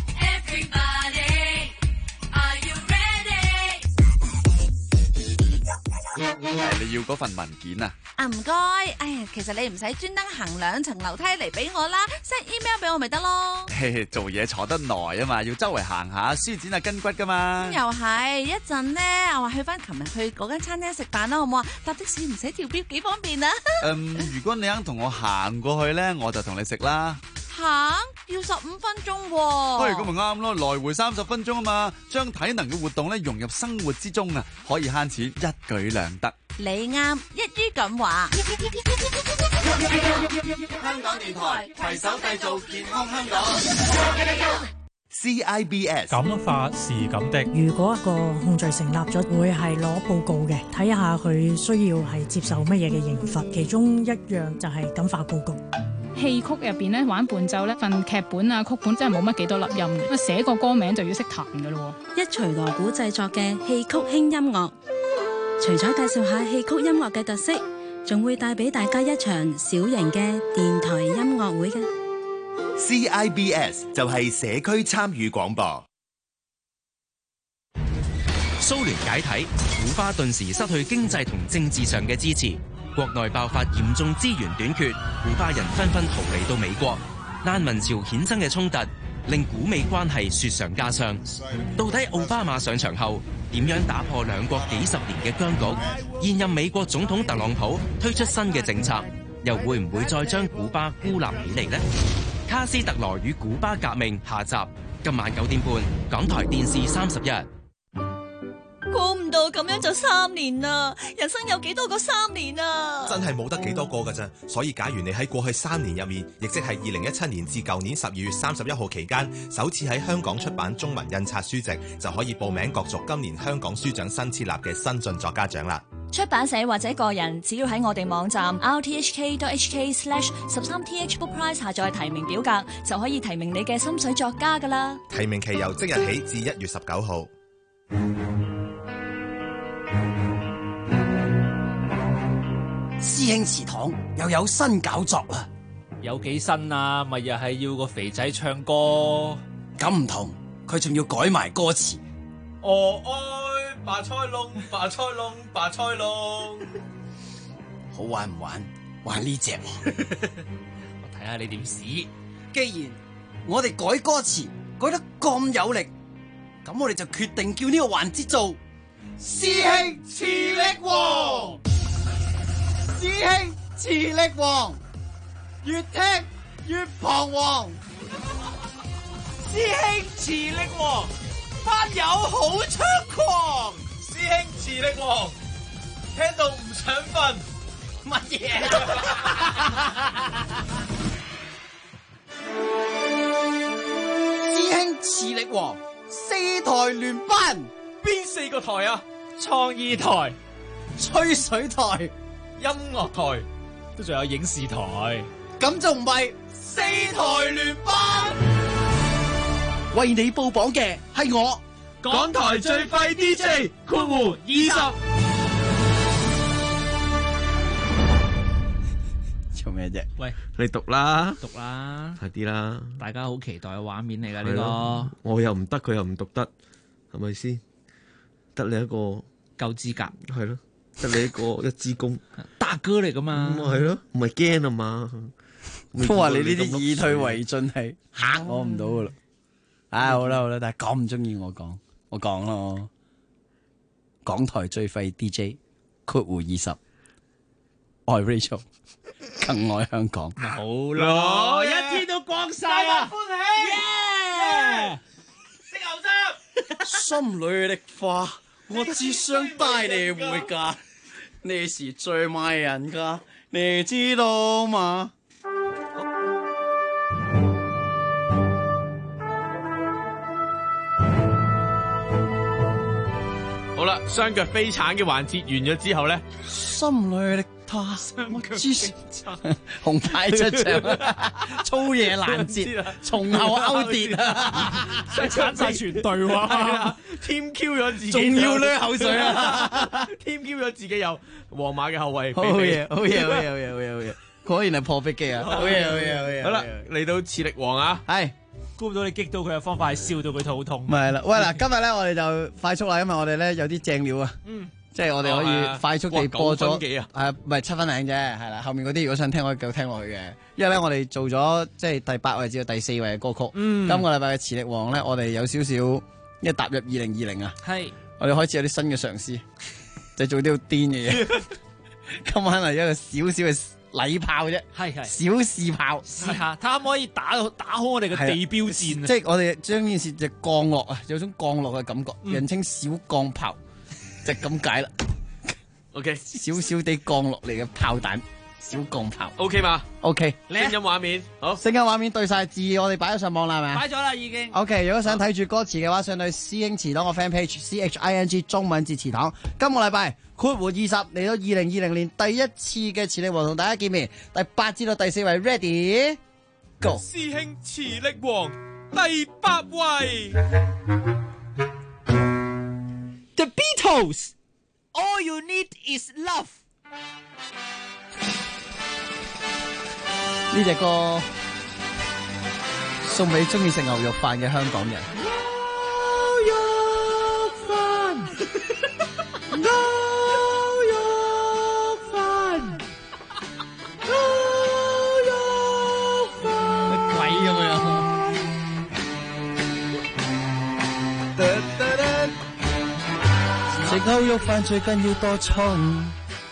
你要嗰份文件啊？ 唔該，哎呀，其實你唔使專登行2層樓梯嚟俾我啦 ，send email 俾我咪得咯。 做嘢坐得耐啊嘛，要周圍行下，舒展下筋骨噶嘛。 又係一陣呢，我話去翻琴日去嗰間餐廳食飯啦，好唔好啊？搭的士唔使跳表，幾方便啊！ 如果你肯同我行過去咧，我就同你食啦。 行要15分鐘喎。 咁咪啱咯，來回30分鐘啊嘛，將體能嘅活動咧融入生活之中啊，可以慳錢，一舉兩得。 你啱，一於咁話。 香港電台攜手締造健康香港。 CIBS 咁法是咁的。如果個控罪成立咗，會係攞報告嘅，睇下佢需要係接受乜嘢嘅刑罰，其中一樣就係感化報告。 戲曲入邊咧玩伴奏咧份劇本啊曲本真係冇乜幾多粒音嘅，寫個歌名就要識彈噶咯。 一錘鑼鼓製作嘅戲曲輕音樂，除咗介紹下戲曲音樂嘅特色，仲會帶俾大家一場小型嘅電台音樂會嘅。 CIBS 就係社區參與廣播。 蘇聯解體，古巴頓時失去經濟同政治上嘅支持，國內爆發嚴重資源短缺，古巴人紛紛逃離到美國，難民潮衍生嘅衝突令古美關係雪上加霜。到底奧巴馬上場後點樣打破兩國幾十年嘅僵局？現任美國總統特朗普推出新嘅政策，又會唔會再將古巴孤立起嚟呢？卡斯特羅與古巴革命下集，今晚9點半，港台電視31。 估唔到咁樣就3年啦！人生有幾多個3年啊？ 真係冇得幾多個㗎咋，所以假如你喺過去3年入面，亦即係2017年至舊年12月31號期間，首次喺香港出版中文印刷書籍，就可以報名角逐今年香港書獎新設立嘅新晉作家獎啦。 出版社或者個人，只要喺我哋網站 rthk.hk/13th Book Prize 下載提名表格，就可以提名你嘅心水作家㗎啦。 提名期由即日起至1月19號。 師兄祠堂又有新搞作啦！ 有幾新啊？咪又係要個肥仔唱歌？ 咁唔同，佢仲要改埋歌詞。 哦愛白菜龍，白菜龍，白菜龍， 好玩唔玩？玩呢隻？ 我睇下你點試。 既然我哋改歌詞改得咁有力，咁我哋就決定叫呢個環節做師兄磁力王。師兄磁力王，越聽越彷徨。 師兄磁力王，班友好猖狂。師兄磁力王，聽到唔想瞓。乜嘢？ 師兄磁力王，4台聯班， 邊4個台啊？創意台、 吹水台、 音樂台，都仲有影視台， 咁仲唔係4台聯班？為你報榜嘅係我， 港台最廢 DJ 括弧20。 做咩啫？ 喂， 你讀啦， 讀啦， 快啲啦！ 大家好期待嘅畫面嚟㗎呢係咯個， 我又唔得，佢又唔讀得，係咪先？得你一個夠資格， 係咯，得你一個一支公， 大哥嚟㗎嘛， 咁咪係咯，唔係驚啊嘛。 都話你呢啲以退為進係嚇我唔到噶啦。唉，好啦，但係咁唔中意我講咯。港台最廢 DJ 括弧20，愛 Rachel， 更愛香港。 好咯，一天都光晒啦，歡喜，食牛汁， 心裏的花，我只想帶你回家。你是最迷人噶，你知道嗎？ 好啦，雙腳飛鏟嘅環節完咗之後咧， 心裏的他，我知紅牌出場，粗野攔截，從後勾跌啊！ 鏟晒全隊喎， 添 Q 咗自己， 仲要掠口水啊！ 添 Q 咗自己有皇馬嘅後衛， 好嘢，好嘢，果然係破壁機啊！好嘢， 好啦，嚟到磁力王啊， 係。 估唔到你激到佢嘅方法係笑到佢肚痛。 咪係啦，喂嗱，今日咧我哋就快速啦，因為我哋咧有啲正料啊，即係我哋可以快速地播咗，係唔係7分零啫，係啦，後面嗰啲如果想聽可以繼續聽落去嘅，因為咧我哋做咗即係第8位至到第4位嘅歌曲，今個禮拜嘅磁力王咧我哋有少少，因為踏入2020啊， 係， 我哋開始有啲新嘅嘗試，就做啲好癲嘅嘢，今晚係一個少少嘅禮炮啫，係小試炮， 試下睇下可唔可以打好我哋嘅地標戰， 即係我哋將件事就降落啊，有種降落嘅感覺，人稱小鋼炮，就咁解啦。 OK， 少少地降落嚟嘅炮彈，小鋼炮 ，OK 嘛 ？OK， 聲音畫面好， 聲音畫面對晒字，我哋擺咗上網啦，係咪？ 擺咗啦，已經。 OK， 如果想睇住歌詞嘅話，上到師兄祠堂個 fan page CHING 中文字祠堂。今個禮拜括弧20嚟到2020年第一次嘅磁力王同大家見面，第8至到第4位 ，ready go。 師兄磁力王第8位 ，The Beatles。All you need is love。 呢隻歌送俾中意食牛肉飯嘅香港人。 牛肉飯，牛肉飯，牛肉飯， 乜鬼咁樣？食牛肉飯最緊要多葱，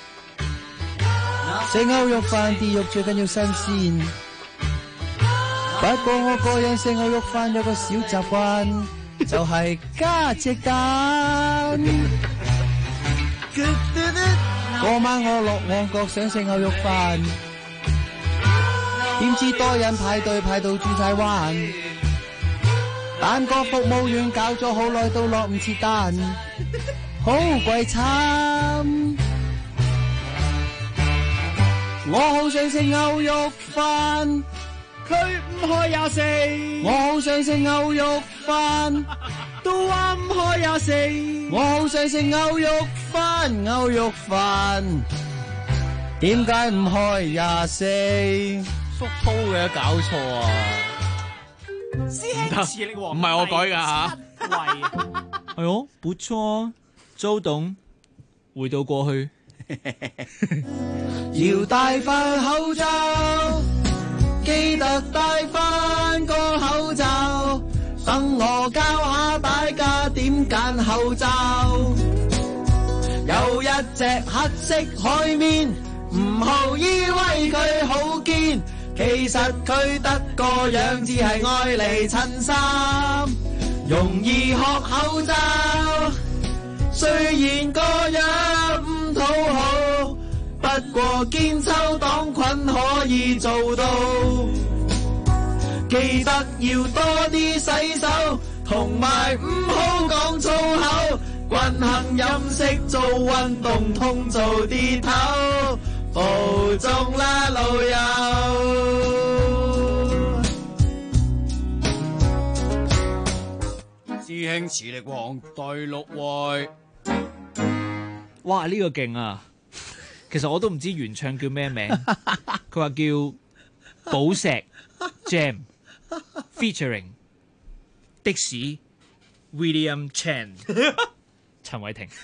食牛肉飯啲肉最緊要新鮮。不過我個人食牛肉飯有個小習慣，就係加隻蛋。嗰晚我落旺角想食牛肉飯，點知多人排隊排到轉晒彎，但個服務員搞咗好耐都落唔切單。好鬼慘，我好想食牛肉飯， 佢唔開24， 我好想食牛肉飯， 都話唔開24， 我好想食牛肉飯，牛肉飯，點解唔開24？復鋪嘅搞錯啊！ 師兄磁力王唔係我改㗎嚇， 係哦，不錯。周董回到過去， 要戴翻口罩，記得戴翻個口罩，等我教下大家點揀口罩。有一隻黑色海綿，唔好以為佢好堅，其實佢得個樣，只係愛嚟襯衫，容易學口罩。雖然個樣唔討好，不過堅抽擋菌可以做到。記得要多啲洗手，同埋唔好講粗口。均衡飲食，做運動，同做啲頭，保重啦老友。師兄磁力王第6位。 哇！呢個勁啊！其實我都唔知原唱叫咩名，佢佢話叫寶石 Jam featuring 的士 William Chan 陳偉霆，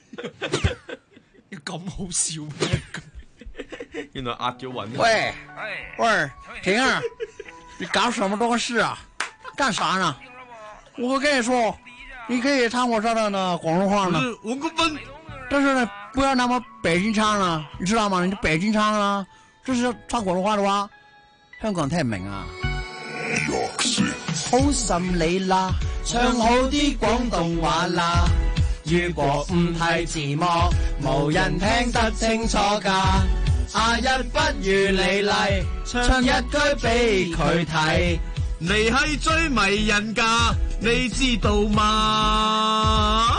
咁好笑咩？ 原來壓咗韻。 喂，婷兒，你搞什麼東西啊？幹啥呢？我跟你說，你可以唱我這的呢廣東話呢。 我個笨， 但是呢，不要那麼北京腔啦，你知道嗎？你北京腔啦，這是唱廣東話的話，香港人聽唔明啊。好心你啦，唱好啲廣東話啦。如果唔睇字幕，冇人聽得清楚㗎。阿一不如你嚟，唱一句俾佢睇。 你係最迷人㗎，你知道嗎？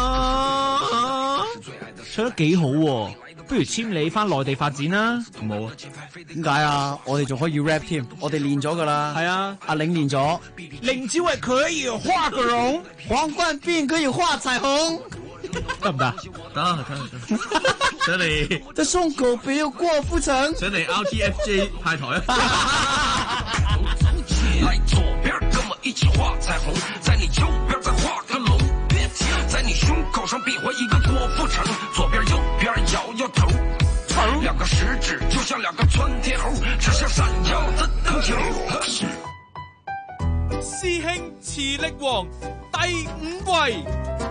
唱得幾好喎，不如簽你翻內地發展啦。 冇啊？點解啊？我哋仲可以 rap 添，我哋練咗噶啦。 係啊， 阿玲練咗。 凌子偉可以畫個龍， 黃冠斌可以畫彩虹， 得唔得？ 得。上嚟， 這胸口沒有郭富城。 上嚟 RTFJ 派台啊！ 來左邊跟我一起畫彩虹，在你右邊再畫個龍，在你胸口上比劃一個郭富城，左邊右邊搖搖頭，兩個食指就像兩個窜天猴，指向閃耀的燈球。 師兄磁力王第5季，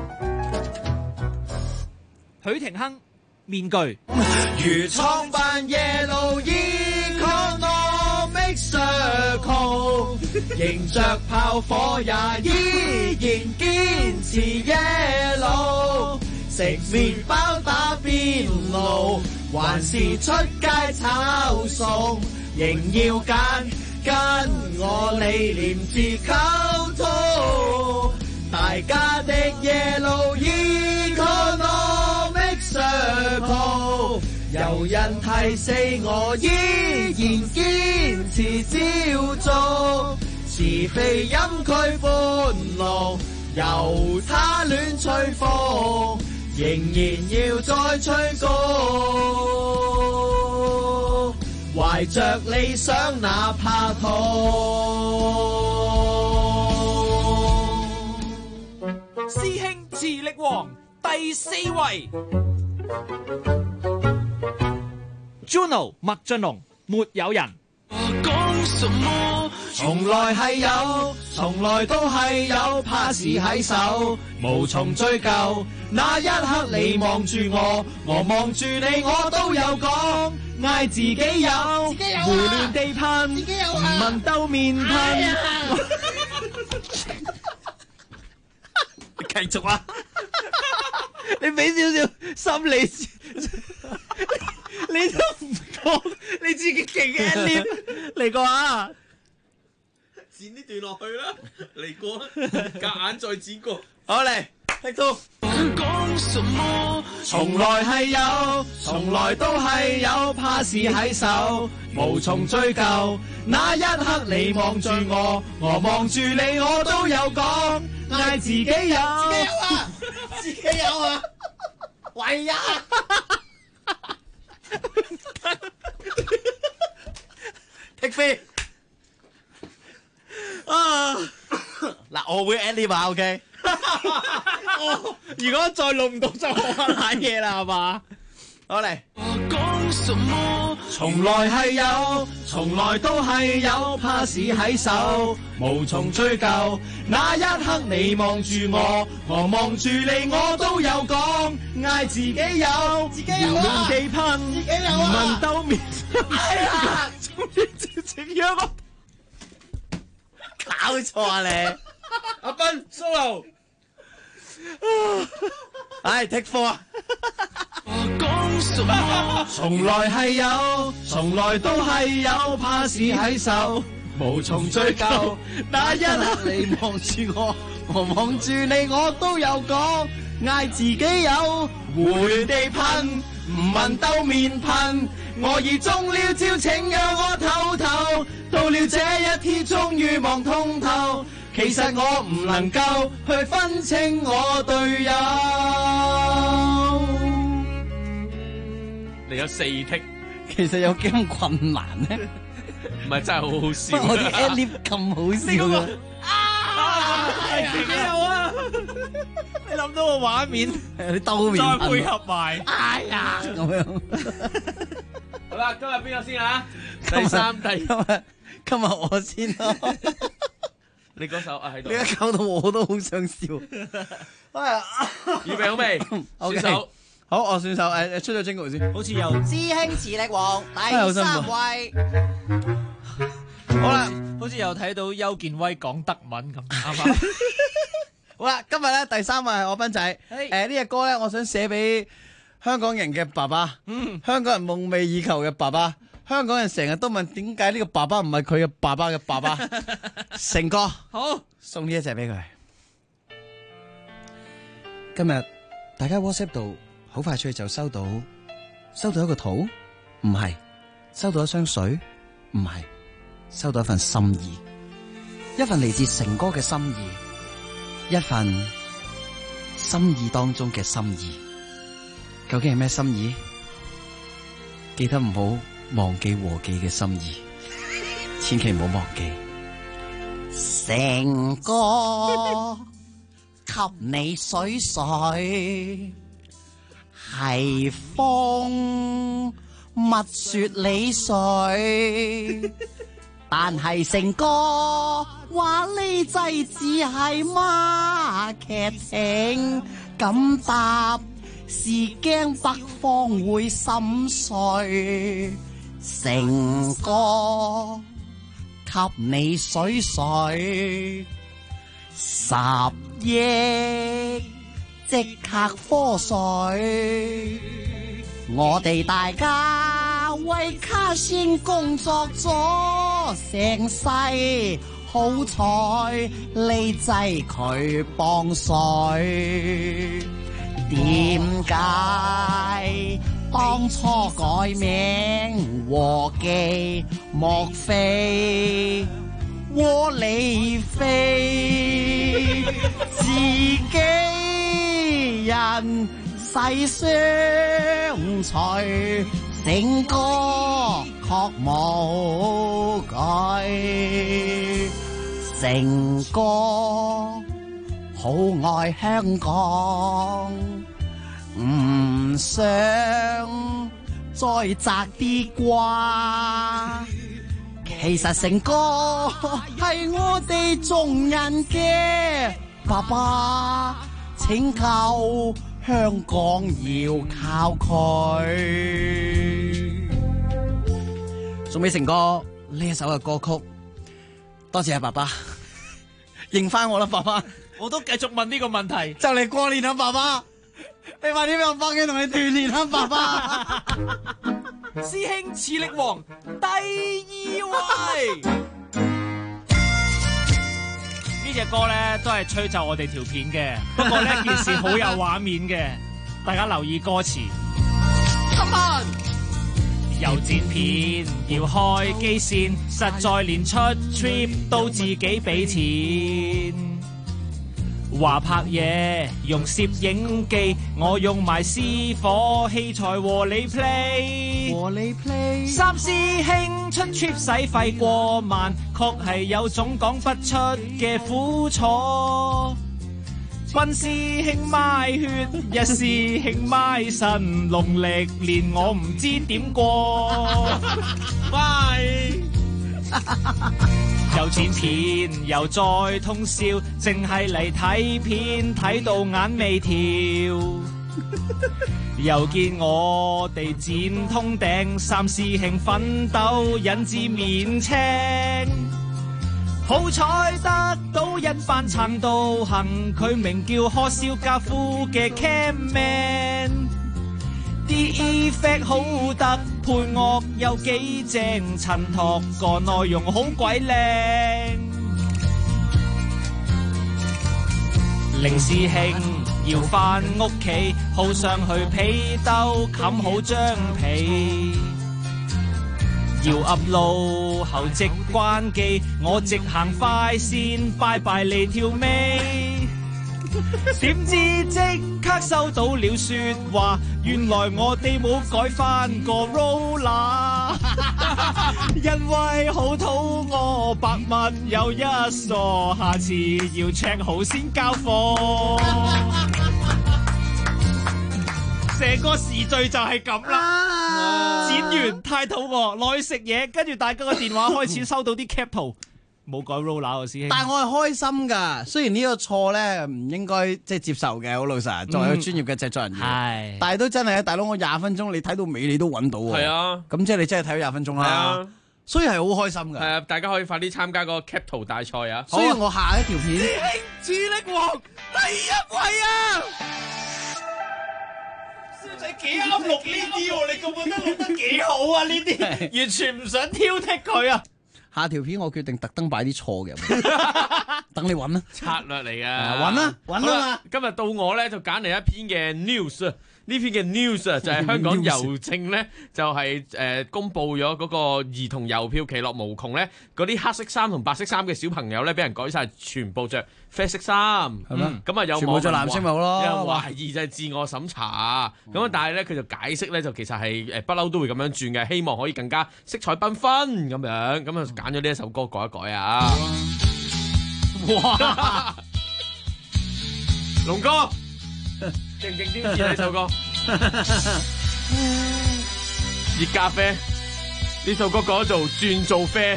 許廷鏗面具。 如創辦耶路 Economic Circle， 迎着炮火也依然堅持耶路，食麵包打邊爐，還是出街炒餸，仍要跟我理念自溝通，大家的耶路 Economic Circle， 有人提死我依然堅持照做，是非陰區歡樂，由他亂吹風，仍然要再吹高，懷着理想哪怕痛。 師兄磁力王第4位 ，Juno 麥浚龍沒有人。 講什麼？ 從來係有，從來都係有，怕是喺手，無從追究。那一刻你望住我，我望住你，我都有講，嗌自己有，胡亂地噴，唔問兜面噴。你繼續啊！你俾少少心理，你都唔講，你自己勁嘅 lift 嚟過啊！ 剪呢段落去啦，嚟過啦，夾硬再剪過。 好嚟，聽到。 講什麼？ 從來係有，從來都係有，怕是喺手，無從追究。那一刻你望住我，我望住你，我都有講，嗌自己有，自己有啊，自己有啊，喂呀！Take free 啊！嗱，我會 end 呢把 OK。如果再錄唔到就我瀨嘢啦，係嘛？好嚟。 講什麼？ 從來係有，從來都係有，怕是喺手，無從追究。那一刻你望住我，我望住你，我都有講，嗌自己有，自己有啊，地噴，自己有啊，問兜面，哎呀，終於整樣啊！搞錯啊你，阿斌 solo。唉，take four。 講什麼？ 從來係有，從來都係有，怕是喺手，無從追究。那一刻你望住我，我望住你，我都有講，嗌自己有，胡亂地噴，唔問兜面噴。我已中了招，請讓我唞唞。到了這一天，終於望通透。其實我唔能夠去分清我隊友。 你有4剔， 其實有幾咁困難咧？ 唔係真係好好笑。 我啲 ad-lib 咁好笑嘅。 幾有啊！你諗到個畫面， 你兜面再配合埋， 哎呀咁樣。 好啦，今日邊個先啊？第三、 今日我先咯。 你嗰首喺度。 你一搞到我都好想笑。哎呀， 預備好未？選手。 好，我選手出咗 jingle 先。 好似有師兄磁力王第3位。 好啦， 好似又睇到邱建威講德文咁，啱嘛？ 好啦，今日咧第3位係我斌仔。呢隻歌咧，我想寫俾香港人嘅爸爸，香港人夢寐以求嘅爸爸，香港人成日都問點解呢個爸爸唔係佢嘅爸爸嘅爸爸。成哥， 好送呢一隻俾佢。今日大家 WhatsApp 度好快脆就收到一個圖，唔係收到一箱水，唔係收到一份心意，一份嚟自成哥嘅心意，一份心意當中嘅心意。究竟係咩心意？記得唔好忘記和記嘅心意，千祈唔好忘記。 成哥給你水水，係風蜜雪你水，但係成哥話呢劑只係孖劇情，咁答是驚北方會心碎。成哥給你水水，10億即刻科水。我哋大家為卡先工作咗成世，好彩呢劑佢幫水。點解當初改名和記，莫非和理非？自己人世相隨，成哥確無懼。成哥好愛香港，唔想再摘啲瓜。其實成哥係我哋眾人嘅爸爸，拯救香港要靠佢。送俾成哥呢一首嘅歌曲，多謝爸爸，認翻我啦，爸爸。 我都繼續問呢個問題， 就嚟過年啦，爸爸，你快啲俾我翻屋企同你團年啦，爸爸。 師兄磁力王第2位，呢隻歌咧都係吹奏我哋條片嘅，不過呢件事好有畫面嘅，大家留意歌詞。Come on！又剪片要開機線，實在連出 trip 都自己俾錢。話拍嘢用攝影機，我用埋私伙器材和你 play。三師兄出 trip 使費過萬，確係有種講不出嘅苦楚。君師兄賣血，一師兄賣腎，農曆年我唔知點過。喂！又剪片又再通宵，淨係嚟睇片睇到眼眉跳。又見我哋剪通頂，三師兄奮鬥引至面青。好彩得到一班撐道行，佢名叫柯少家夫嘅 cam man。啲 effect 好得，配樂有幾正，襯托個內容好鬼靚。凌師兄要返屋企，好想去被竇冚好張被。要 upload 後即關機，我直行快線，拜拜你條尾。 點知即刻收到了說話，原來我哋冇改翻個 roller， 因為好肚餓，百物有一傻，下次要 check 好先交貨。成個時序就係咁啦，剪完太肚餓，落去食嘢，跟住大家個電話開始收到啲 cap 圖。冇改 roller 啊，師兄。 但係我係開心㗎，雖然呢個錯咧唔應該即係接受嘅，好老實。作為一個專業嘅製作人員，但係都真係啊，大佬我20分鐘你睇到尾你都揾到喎。 係啊， 咁即係你真係睇咗20分鐘啦。係啊，所以係好開心㗎。 係啊，大家可以快啲參加個 cap 圖大賽啊！ 所以我下一條片， 師兄智力王第一位啊！師仔幾啱錄呢啲喎，你覺得錄得幾好啊？呢啲完全唔想挑剔佢啊！ 下條片我決定特登擺啲錯嘅，等你揾啦。 策略嚟嘅， 揾啦，揾啦嘛。 今日到我咧就揀嚟一篇嘅 news， 呢篇嘅 news 就係香港郵政咧就係公佈咗嗰個兒童郵票其樂無窮咧，嗰啲黑色衫同白色衫嘅小朋友咧俾人改晒全部着啡色衫，係咩？咁啊有全部着藍色咪好咯。 有人懷疑就係自我審查，咁但係咧佢就解釋咧就其實係不嬲都會咁樣轉嘅，希望可以更加色彩繽紛咁樣，咁啊揀咗呢一首歌改一改啊！哇，龍哥勁唔勁啲呢首歌？熱咖啡呢首歌改做轉做啡。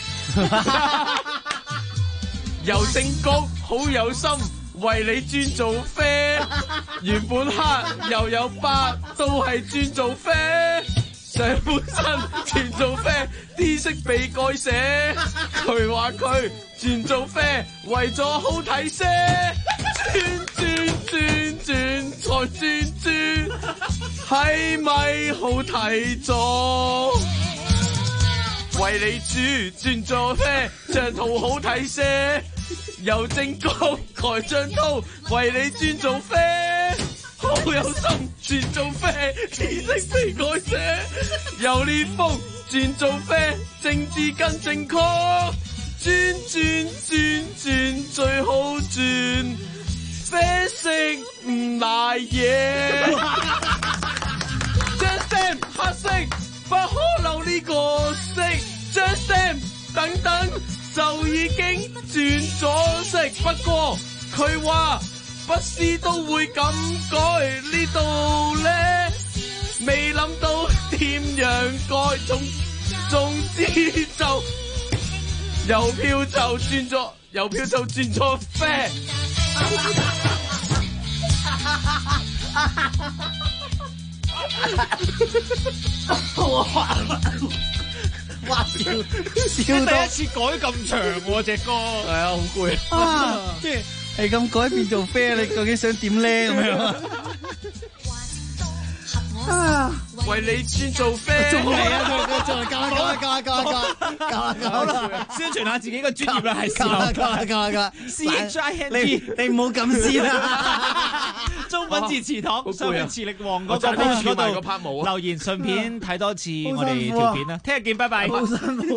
郵政局好有心為你轉做啡，原本黑又有白都係轉做啡，上半身轉做啡，T 色被改寫，佢話佢轉做啡為咗好睇些，轉再轉，係咪好睇咗？為你轉做啡，張圖好睇些，郵政局改張圖，為你轉做啡，好有心轉做啡，知識被改寫，由呢封轉做啡，政治更正確，轉最好轉，啡色唔賴嘢，張 Sam 黑色。不可留呢個色，將 Sam 等就已經轉咗色。不過佢話不是都會咁改，呢度咧未諗到點樣改，總之就郵票就轉咗啡。 哇！笑到第一次改咁長喎隻歌，係啊，好攰啊！ 即係咁改變做啡，你究竟想點咧咁樣啊？ 為你轉做啡， 仲嚟啊！仲嚟夠啦！ 宣傳下自己個專業啦，係夠啦 ！CHING， 你唔好咁先啦！ 中文字詞堂上面磁力王嗰個 post 嗰度留言，順便睇多次我哋條片啦。聽日見，拜拜。